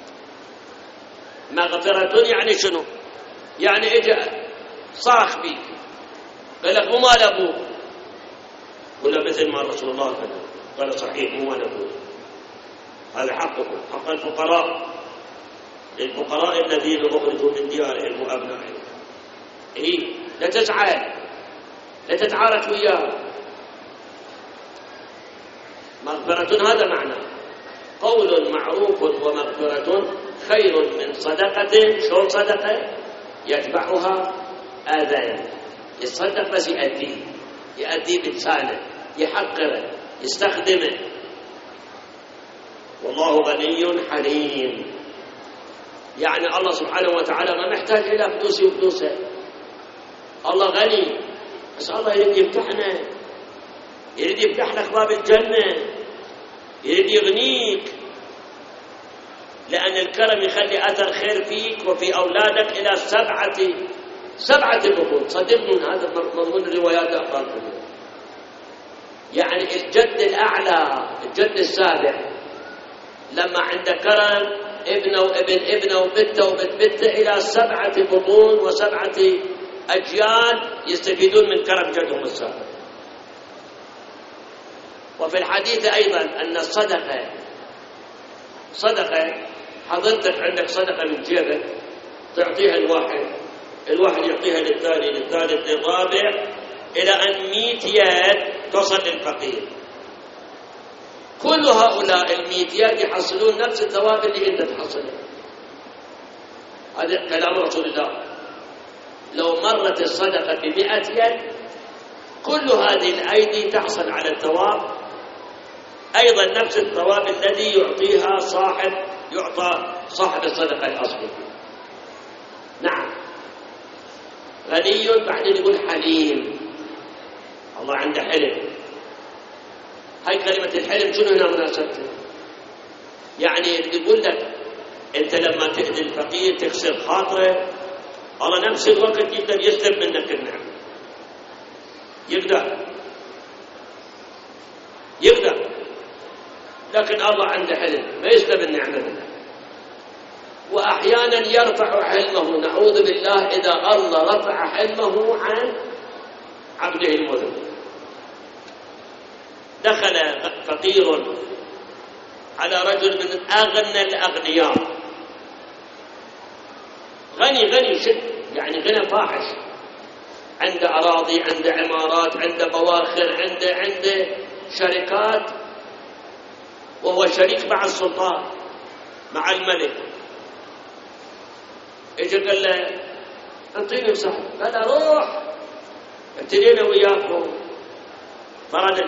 مغفرة يعني شنو؟ يعني اجى صاخ بيك قال لك مو مال أبوك، ولا مثل ما رسول الله قال صحيح مو مال أبوك، هذا حقكم، حق الفقراء، الفقراء الذين أخرجوا من ديارهم وأبنائهم. إيه، لا تزعل، لا تتعارك وياه. مغفرة هذا معنى. قول معروف ومغفرة خير من صدقة. شو صدقة؟ يتبعها آذان. يتصدق بس يأديه بلسانه، يحقره، يستخدمه. والله غني حليم. يعني الله سبحانه وتعالى ما محتاج إلى فلوسي وفلوسه. الله غني، بس الله يريد يفتحنا، يريد يفتح لك باب الجنة، يريد يغنيك. لأن الكرم يخلي أثر خير فيك وفي أولادك إلى سبعة بطون. صدقني هذا مضمون الروايات أخرى. يعني الجد الأعلى، الجد السابع، لما عنده كرم ابنه وابن ابنه وبنته وبنت بنته إلى 7 بطون و7 أجيال يستفيدون من كرم جدهم السابع. وفي الحديث أيضا أن صدقة حضرتك عندك صدقة من جيبك تعطيها الواحد يعطيها للثاني للثالث للرابع إلى أن 100 يد تصل للفقير. كل هؤلاء 100 يد يحصلون نفس الثواب اللي أنت تحصله. هذا كلام رسول الله. لو مرت الصدقة ب100 يد كل هذه الأيدي تحصل على الثواب، أيضا نفس الثواب الذي يعطى صاحب الصدقة الأصلي. نعم، غني بعدين يقول حليم. الله عنده حلم. هاي كلمة الحلم شنو هنا مناسبته؟ يعني يقول لك أنت لما تأذي الفقير تكسر خاطره، الله نفس الوقت يقدر يسلب منك النعمة. يقدر، لكن الله عنده حلم ما يسلب النعمة منك. وأحيانا يرفع حلمه، نعوذ بالله إذا الله رفع حلمه عن عبده المذنب. دخل فقير على رجل من أغنى الأغنياء، غني شد، يعني غنى فاحش، عنده أراضي، عنده عمارات، عنده بواخر، عنده شركات، وهو شريك مع السلطان مع الملك. اجى قال له انطيني مساحه، قال له روح ابتدينا وياكم. فرد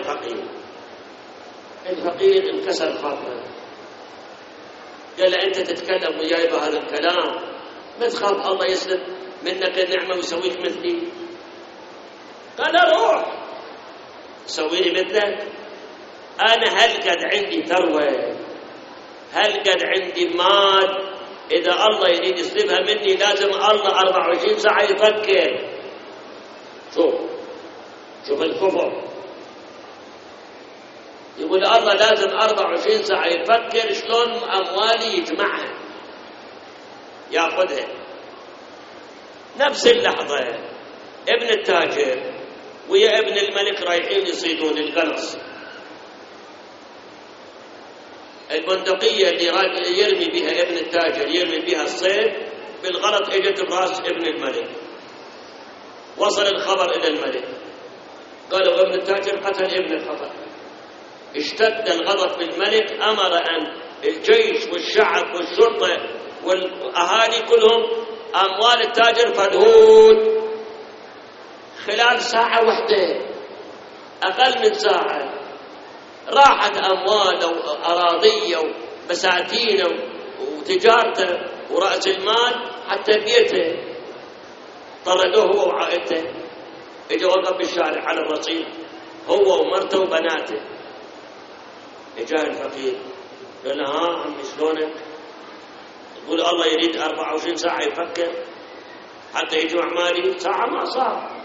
الفقير انكسر خاطره، قال له انت تتكلم وياي بهذا الكلام، ما تخاف الله يسلب منك النعمه ويسويك مثلي؟ قال له روح سويني مثلك. انا هل قد عندي ثروه، هل قد عندي مال، إذا الله يريد يسلبها مني لازم الله 24 ساعة يفكر. شوف الكفر. يقول الله لازم 24 ساعة يفكر شلون أموالي يجمعها يأخذها. نفس اللحظة ابن التاجر ويا ابن الملك رايحين يصيدون القنص، البندقية اللي يرمي بها ابن التاجر يرمي بها الصيد بالغلط اجت براس ابن الملك. وصل الخبر إلى الملك، قالوا ابن التاجر قتل ابن الخطأ. اشتد الغضب بالملك، أمر أن الجيش والشعب والشرطة والأهالي كلهم أموال التاجر فدهود. خلال ساعة واحدة، أقل من ساعة، راحت أمواله وأراضيه وبساتينه وتجارته ورأس المال حتى بيته. طردوه هو وعائلته، اجى وقف بالشارع على الرصيف هو ومرته وبناته. اجى الفقير قال له ها عمي شلونك؟ يقول الله يريد 24 ساعة يفكر حتى يجمع مالي، ساعة ما صار.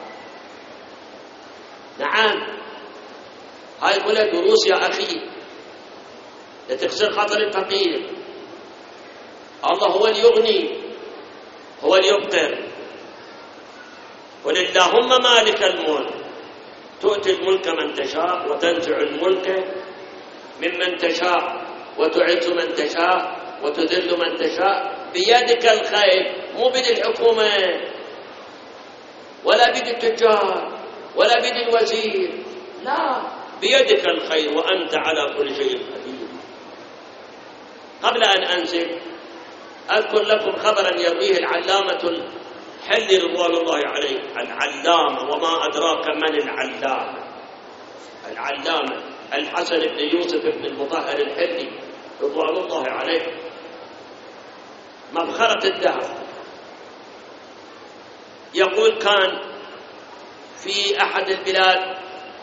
نعم، هاي كلها دروس يا أخي، لا تخسر خاطر الفقير. الله هو اللي يغني، هو اللي يبقر. قل اللهم مالك الملك تؤتي الملك من تشاء وتنزع الملك ممن تشاء وتعز من تشاء وتذل من تشاء بيدك الخير. مو بيد الحكومة ولا بيد التجار ولا بيد الوزير، لا، بيدك الخير وأنت على كل شيء قدير. قبل أن أنزل أذكر لكم خبرا يرويه العلامة الحلي رضوان الله عليه. العلامة، وما أدراك من العلامة؟ العلامة الحسن بن يوسف بن المطهر الحلي رضوان الله عليه، مبخرة الدهر. يقول كان في أحد البلاد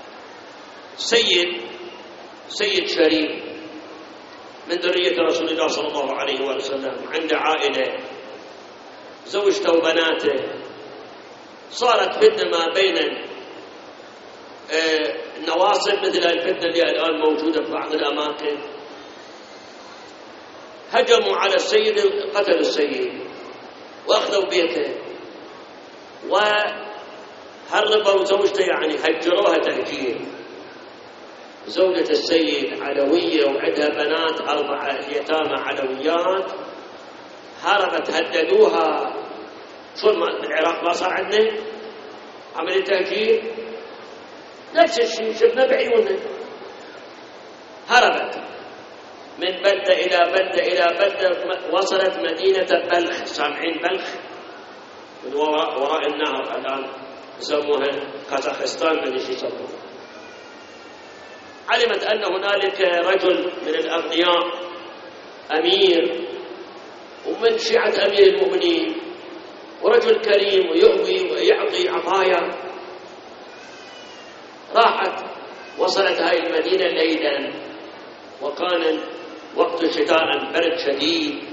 سيد شريف من ذرية رسول الله صلى الله عليه وسلم، عنده عائلة، زوجته وبناته. صارت فتنة ما بين النواصب مثل الفتنة اللي الآن موجودة في بعض الأماكن. هجموا على السيد، قتلوا السيد وأخذوا بيته وهربوا زوجته، يعني هجروها تهجير. زوجة السيد علوية وعندها بنات 4 يتامى علويات، هربت، هددوها. شو بالعراق ما صار عندنا عملية تهجير؟ نفس الشيء شفنا بعيوننا. هربت من بلدة إلى بلدة إلى بلدة، وصلت مدينة بلخ. سامعين بلخ؟ من وراء النهر الآن يسموها كازاخستان، من ايش يسموها. علمت أن هنالك رجل من الأغنياء أمير ومن شيعة أمير المؤمنين، ورجل كريم ويؤوي ويعطي عطايا. راحت، وصلت هاي المدينة ليلا، وكان وقت شتاء برد شديد.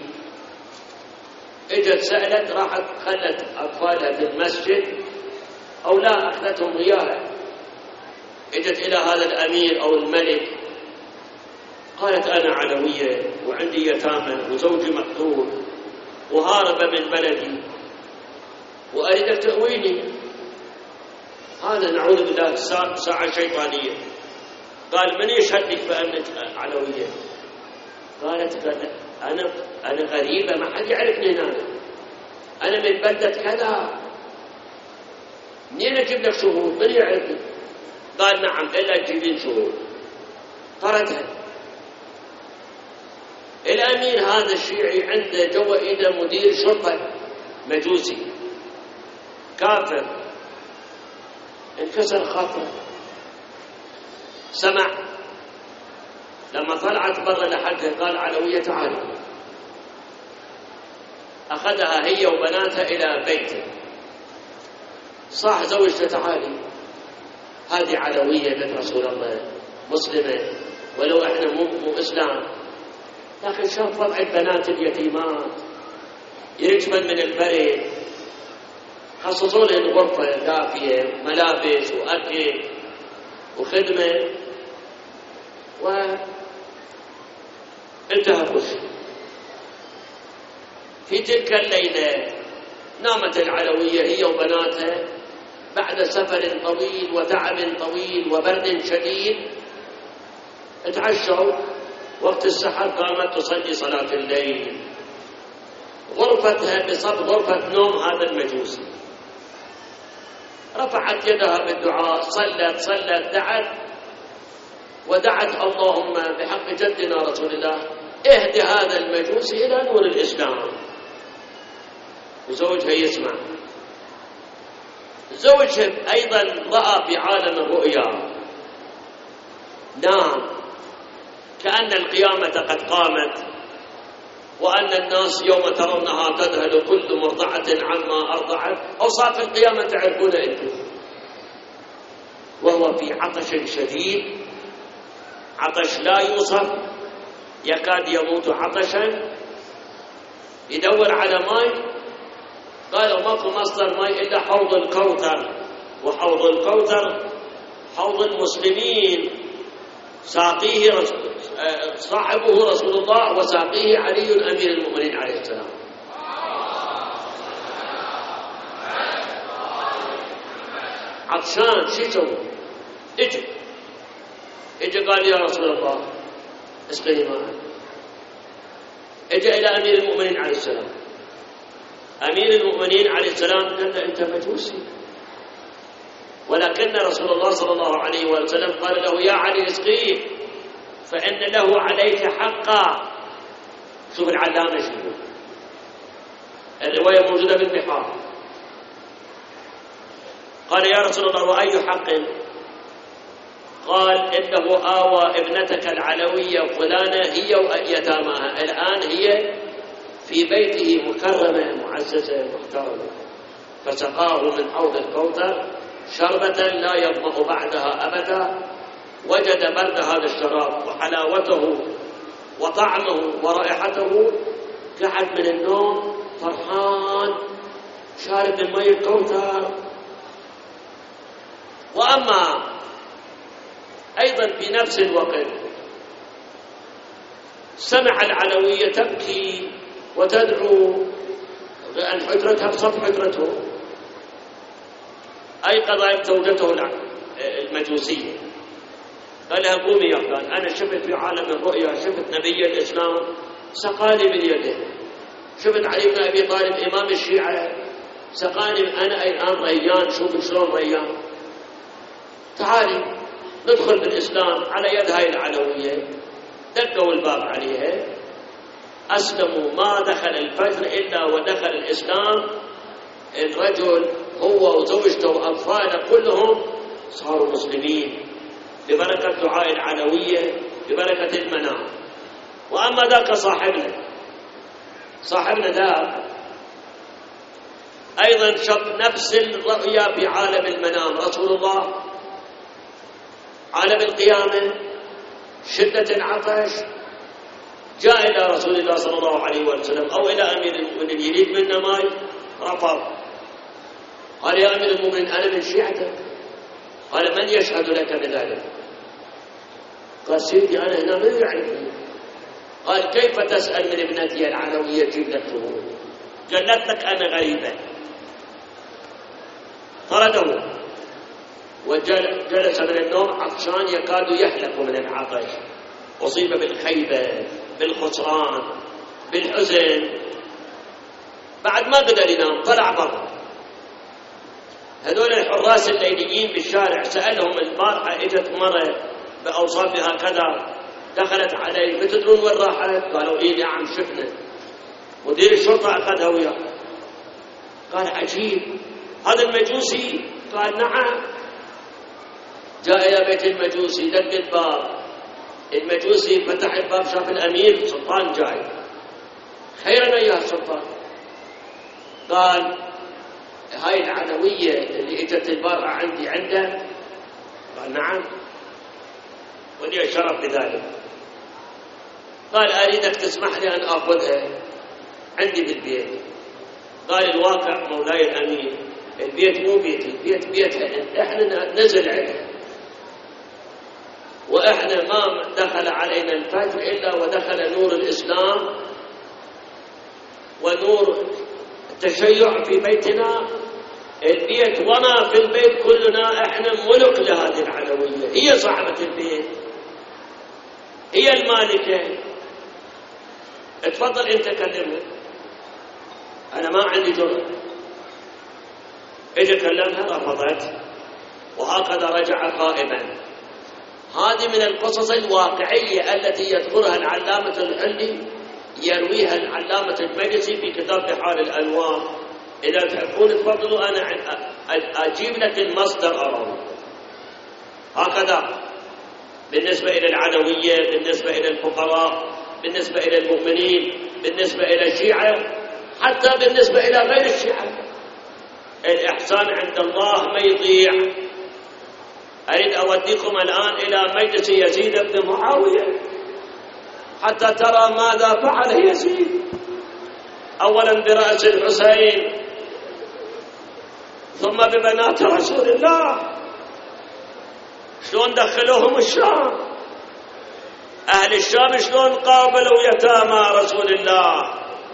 اجت سألت، راحت خلت أطفالها في المسجد أو لا، أخذتهم وياها. اجت إلى هذا الأمير أو الملك، قالت أنا علوية وعندي يتامى وزوجي مقتول وهارب من بلدي وأريدك تأويني. هذا نعوذ بالله ساعة شيطانية. قال من يشهد لك بأنك علوية؟ قالت أنا غريبة، ما حد يعرفني هنا، أنا من بلدة كذا، منين أجيب لك شهود؟ من يعرفني؟ قال نعم، إلا تجيبين شهود. طردها. الأمير هذا الشيعي عنده جوا إيده مدير شرطة مجوسي كافر، انكسر خاطره. سمع لما طلعت برا لحقها، قال علوية تعالي. أخذها هي وبناتها إلى بيته. صاح زوجته تعالي، هذه علوية بنت رسول الله، مسلمة، ولو احنا مو إسلام، لكن شاف وضع البنات اليتيمات يجمل من البرد، خصصوا لهم غرفة دافية، ملابس وأكل وخدمة. وانتهى كل شيء. في تلك الليلة نامت العلوية هي وبناتها بعد سفر طويل وتعب طويل وبرد شديد. اتعشوا، وقت السحر قامت تصلي صلاة الليل. غرفتها بصف غرفة نوم هذا المجوسي، رفعت يدها بالدعاء، صلت دعت ودعت اللهم بحق جدنا رسول الله اهد هذا المجوسي إلى نور الإسلام. وزوجها يسمع. زوجها أيضا رأى في عالم الرؤيا، نام كأن القيامة قد قامت، وأن الناس يوم ترونها تذهل كل مرضعة عما أرضعت. أوصاف القيامة تعرفون أنتم. وهو في عطش شديد، عطش لا يوصف، يكاد يموت عطشا، يدور على ماء. قالوا ماكو مصدر ماء إلا حوض الكوثر، وحوض الكوثر حوض المسلمين، ساقيه صاحبه رسول الله وساقيه علي أمير المؤمنين عليه السلام. عطشان شو يسوي؟ اجى قال يا رسول الله اسقني ماء. اجى إلى أمير المؤمنين عليه السلام. أمير المؤمنين عليه السلام قال له أنت مجوسي، ولكن رسول الله صلى الله عليه وسلم قال له يا علي اسقيه فإن له عليك حقا. شوف العلامة شنو، الرواية موجودة بالبحار. قال يا رسول الله وأي حق؟ قال إنه آوى ابنتك العلوية فلانة هي ويتاماها، الآن هي في بيته مكرمة معززة محترمة، فسقاه من حوض الكوثر شربة لا يظمأ بعدها أبدا. وجد برد هذا الشراب وحلاوته وطعمه ورائحته، قعد من النوم فرحان شارب من ماء الكوثر. وأما أيضا في نفس الوقت سمع العلوية تبكي وتدعو أن حجرتها بصف حجرته. أيقظ زوجته المجوسية، قال لها قومي يا فلان، أنا شفت في عالم الرؤيا، شفت نبي الإسلام سقاني من يده، شفت علي بن أبي طالب إمام الشيعة سقاني، أنا الآن ريان، شوف شلون ريان، تعالي ندخل بالإسلام على يد هاي العلوية. دقوا الباب عليها، أسلموا، ما دخل الفجر إلا ودخل الإسلام. الرجل هو وزوجته وأطفاله كلهم صاروا مسلمين ببركة دعاء العلوية، ببركة المنام. وأما ذاك صاحبنا ذاك أيضا شق نفس الرؤيا في عالم المنام. رسول الله عالم القيامة، شدة العطش، جاء إلى رسول الله صلى الله عليه وسلم أو إلى أمير المؤمنين يريد منا ماء، رفض. قال يا أمير المؤمنين أنا من شيعتك. قال من يشهد لك بذلك؟ قال سيدي أنا هنا ما يعرفني. قال كيف تسأل من ابنتي العلوية تجيب لك شهود؟ قالت لك أنا غريبة. طرده وجلس من النوم عطشان يكاد يهلك من العطش، أصيب بالخيبة، بالخسران، بالحزن. بعد ما قدر ينام طلع برا. هذول الحراس الليليين بالشارع سألهم البارحة اجت مرة بأوصافها كذا دخلت علي، بتدرون وين راحت؟ قالوا إيه يا عم شفنا، مدير الشرطة أخذها وياه. قال عجيب هذا المجوسي؟ قال نعم. جاء إلى بيت المجوسي، دق الباب، المجوسي فتح الباب شاف الأمير سلطان جاي. خيرا يا سلطان. قال هاي العلوية اللي اجت البارحة عندي عنده؟ قال نعم ولي الشرف بذلك. قال أريدك تسمح لي أن أخذها عندي بالبيت. قال الواقع مولاي الأمير البيت مو بيتي، البيت بيتها، احنا نزل عليها وإحنا ما دخل علينا الفجر إلا ودخل نور الإسلام ونور التشيع في بيتنا. البيت وما في البيت كلنا إحنا ملك لهذه العلوية، هي صاحبة البيت، هي المالكة. اتفضل انت كلمها، انا ما عندي جرأة. اجي كلمها رفضت، وهكذا رجع خائبا. هذه من القصص الواقعية التي يذكرها العلامة الحلي، يرويها العلامة المجلسي في كتاب بحار الأنوار. إذا تحبون تفضلوا أنا أجيب لك المصدر أراوي. هكذا بالنسبة إلى العلوية، بالنسبة إلى الفقراء، بالنسبة إلى المؤمنين، بالنسبة إلى الشيعة، حتى بالنسبة إلى غير الشيعة. الإحسان عند الله ما يضيع. أريد أوديكم الآن إلى مجلس يزيد بن معاوية حتى ترى ماذا فعل يزيد. أولا برأس الحسين، ثم ببنات رسول الله، شلون دخلوهم الشام. أهل الشام شلون قابلوا يتامى رسول الله.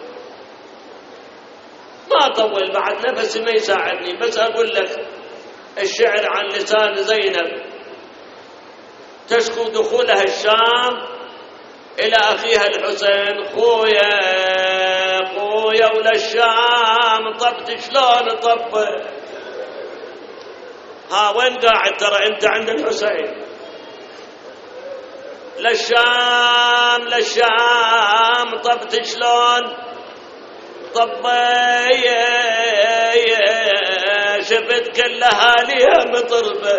ما طول بعد، نفسي ما يساعدني، بس أقول لك الشعر عن لسان زينب تشكو دخولها الشام إلى أخيها الحسين: خويا خويا ولا الشام طبت شلون طب. ها وين قاعد؟ ترى أنت عند الحسين. للشام للشام طبت شلون طب. شفت كل أهاليها مطربة،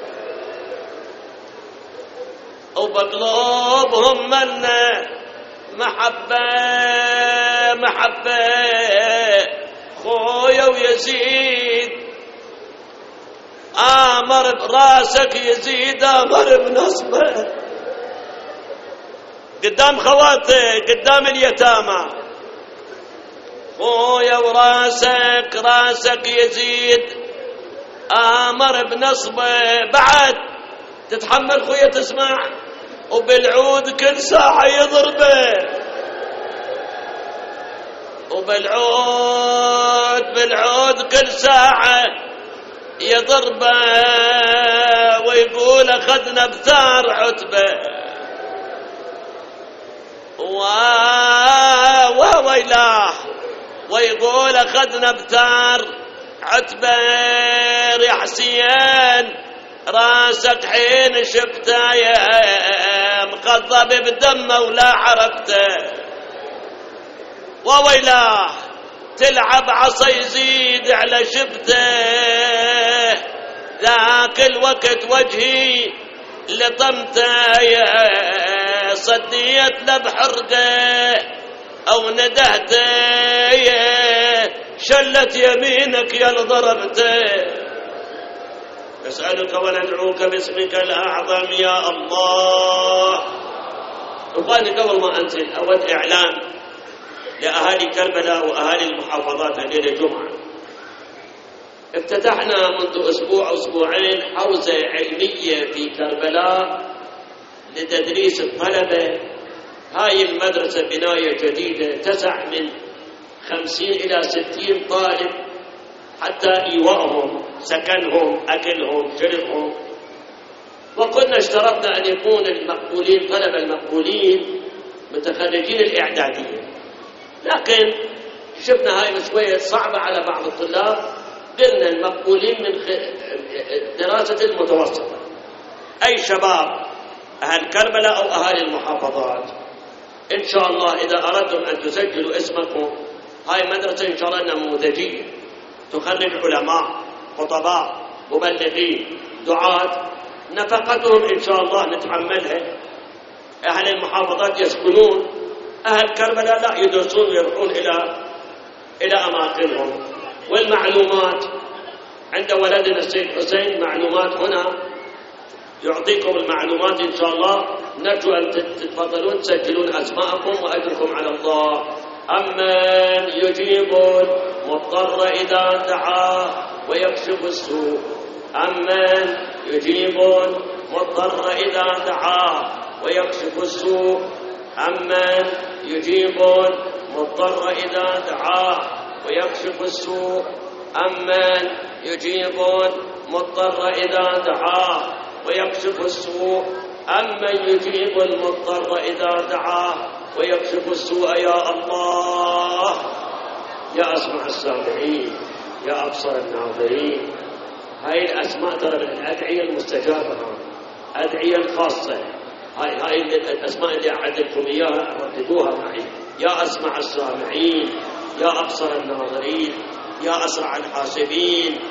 وبقلوبهم من محبة محبة. خويا ويزيد آمر براسك، يزيد آمر بنصبه قدام خواته قدام اليتامى. خويا وراسك راسك يزيد آمر بنصبه. بعد تتحمل خويا تسمع؟ وبالعود كل ساعة يضربه، بالعود كل ساعة يضربه، ويقول أخذنا بثار عتبة. ويلاه، ويقول أخذنا بثار عتبة. يا حسين راسك حين شفته يا مخضب بدمه ولا عرفته. وويلاه تلعب عصا يزيد على شفته. ذاك الوقت وجهي لطمته، يا صديت له بحرقه او ندهته. يا شلت يمينك يا ضربته. نسألك وندعوك باسمك الأعظم يا الله. إخواني قبل ما أنزل أود إعلان لأهالي كربلاء وأهالي المحافظات هذه الجمعة. افتتحنا منذ أسبوع أسبوعين حوزة علمية في كربلاء لتدريس الطلبة. هاي المدرسة بناية جديدة تسع من 50 إلى 60 طالب، حتى إيواءهم، سكنهم، أكلهم، شربهم. وكنا اشترطنا أن يكون المقبولين، طلبة المقبولين متخرجين الإعدادية، لكن شفنا هاي شوية صعبة على بعض الطلاب. قلنا المقبولين من دراسة المتوسطة، أي شباب أهل كربلاء أو أهالي المحافظات. إن شاء الله إذا أردتم أن تسجلوا اسمكم، هاي مدرسة إن شاء الله نموذجية تخرج علماء، خطباء، مبلغين، دعاة. نفقتهم إن شاء الله نتحملها. أهل المحافظات يسكنون، أهل كربلاء لا يدرسون ويروحون إلى أماكنهم. والمعلومات عند ولدنا السيد حسين، معلومات هنا يعطيكم المعلومات إن شاء الله. نرجو أن تتفضلون تسجلون أسماءكم وأجركم على الله. أمن يجيب المضطر إذا دعاه ويكشف السوء. أمن يجيب مضطر إذا دعاه ويكشف السوء أمن يجيب مضطر إذا دعاه ويكشف السوء أمن يجيب مضطر إذا دعاه ويكشف السوء أمن يجيب المضطر إذا دعاه ويكشف السوء. يا الله يا أسمع السامعين يا أبصر الناظرين. هاي الأسماء ترى من الأدعية المستجابة، أدعية خاصة. هاي الأسماء اللي أعدلكم إياها رددوها معي. يا أسمع السامعين يا أبصر الناظرين يا أسرع الحاسبين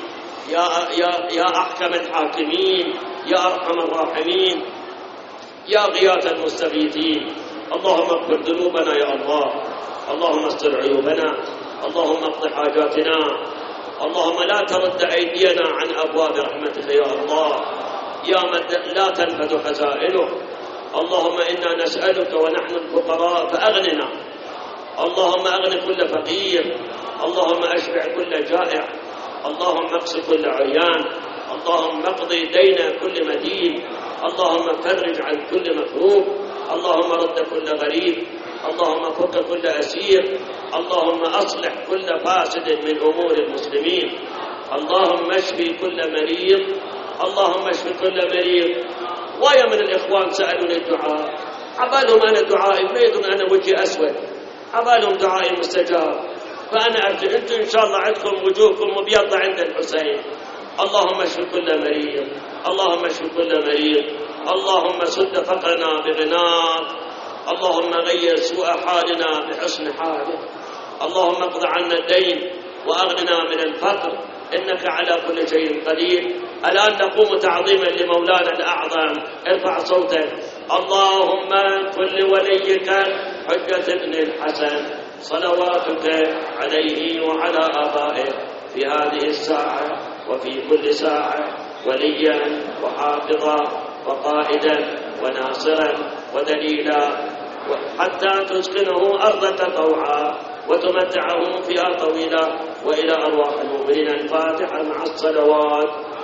يا أحكم الحاكمين يا أرحم الراحمين يا غياث المستغيثين. اللهم اغفر ذنوبنا يا الله، اللهم استر عيوبنا، اللهم اقض حاجاتنا، اللهم لا ترد أيدينا عن أبواب رحمتك يا الله يا من لا تنفذ خزائنه. اللهم إنا نسألك ونحن الفقراء فأغننا، اللهم أغن كل فقير، اللهم أشبع كل جائع، اللهم اقص كل عريان، اللهم اقضي دين كل مدين، اللهم فرج عن كل مكروب، اللهم رد كل غريب، اللهم فك كل أسير، اللهم أصلح كل فاسد من أمور المسلمين، اللهم اشفي كل مريض، اللهم اشفي كل مريض. ويا من الإخوان سألوني الدعاء، عبالهم أنا دعائي ما يدرون أنا وجهي أسود، عبالهم دعائي مستجاب. فأنا أرجو أنتم إن شاء الله عندكم وجوهكم مبيضة عند الحسين. اللهم اشف كل مريض، اللهم اشف كل مريض، اللهم سد فقرنا بغناك، اللهم غير سوء حالنا بحسن حالك، اللهم اقض عنا الدين وأغننا من الفقر، إنك على كل شيء قدير. الآن نقوم تعظيما لمولانا الأعظم. ارفع صوتك. اللهم كل وليك حجة ابن الحسن صلواتك عليه وعلى آبائه في هذه الساعة وفي كل ساعة وليا وحافظا وقائدا وناصرا ودليلا، حتى تسكنه أرضك طوعا وتمتعه فيها طويلا. وإلى أرواح المؤمنين الفاتحة مع الصلوات.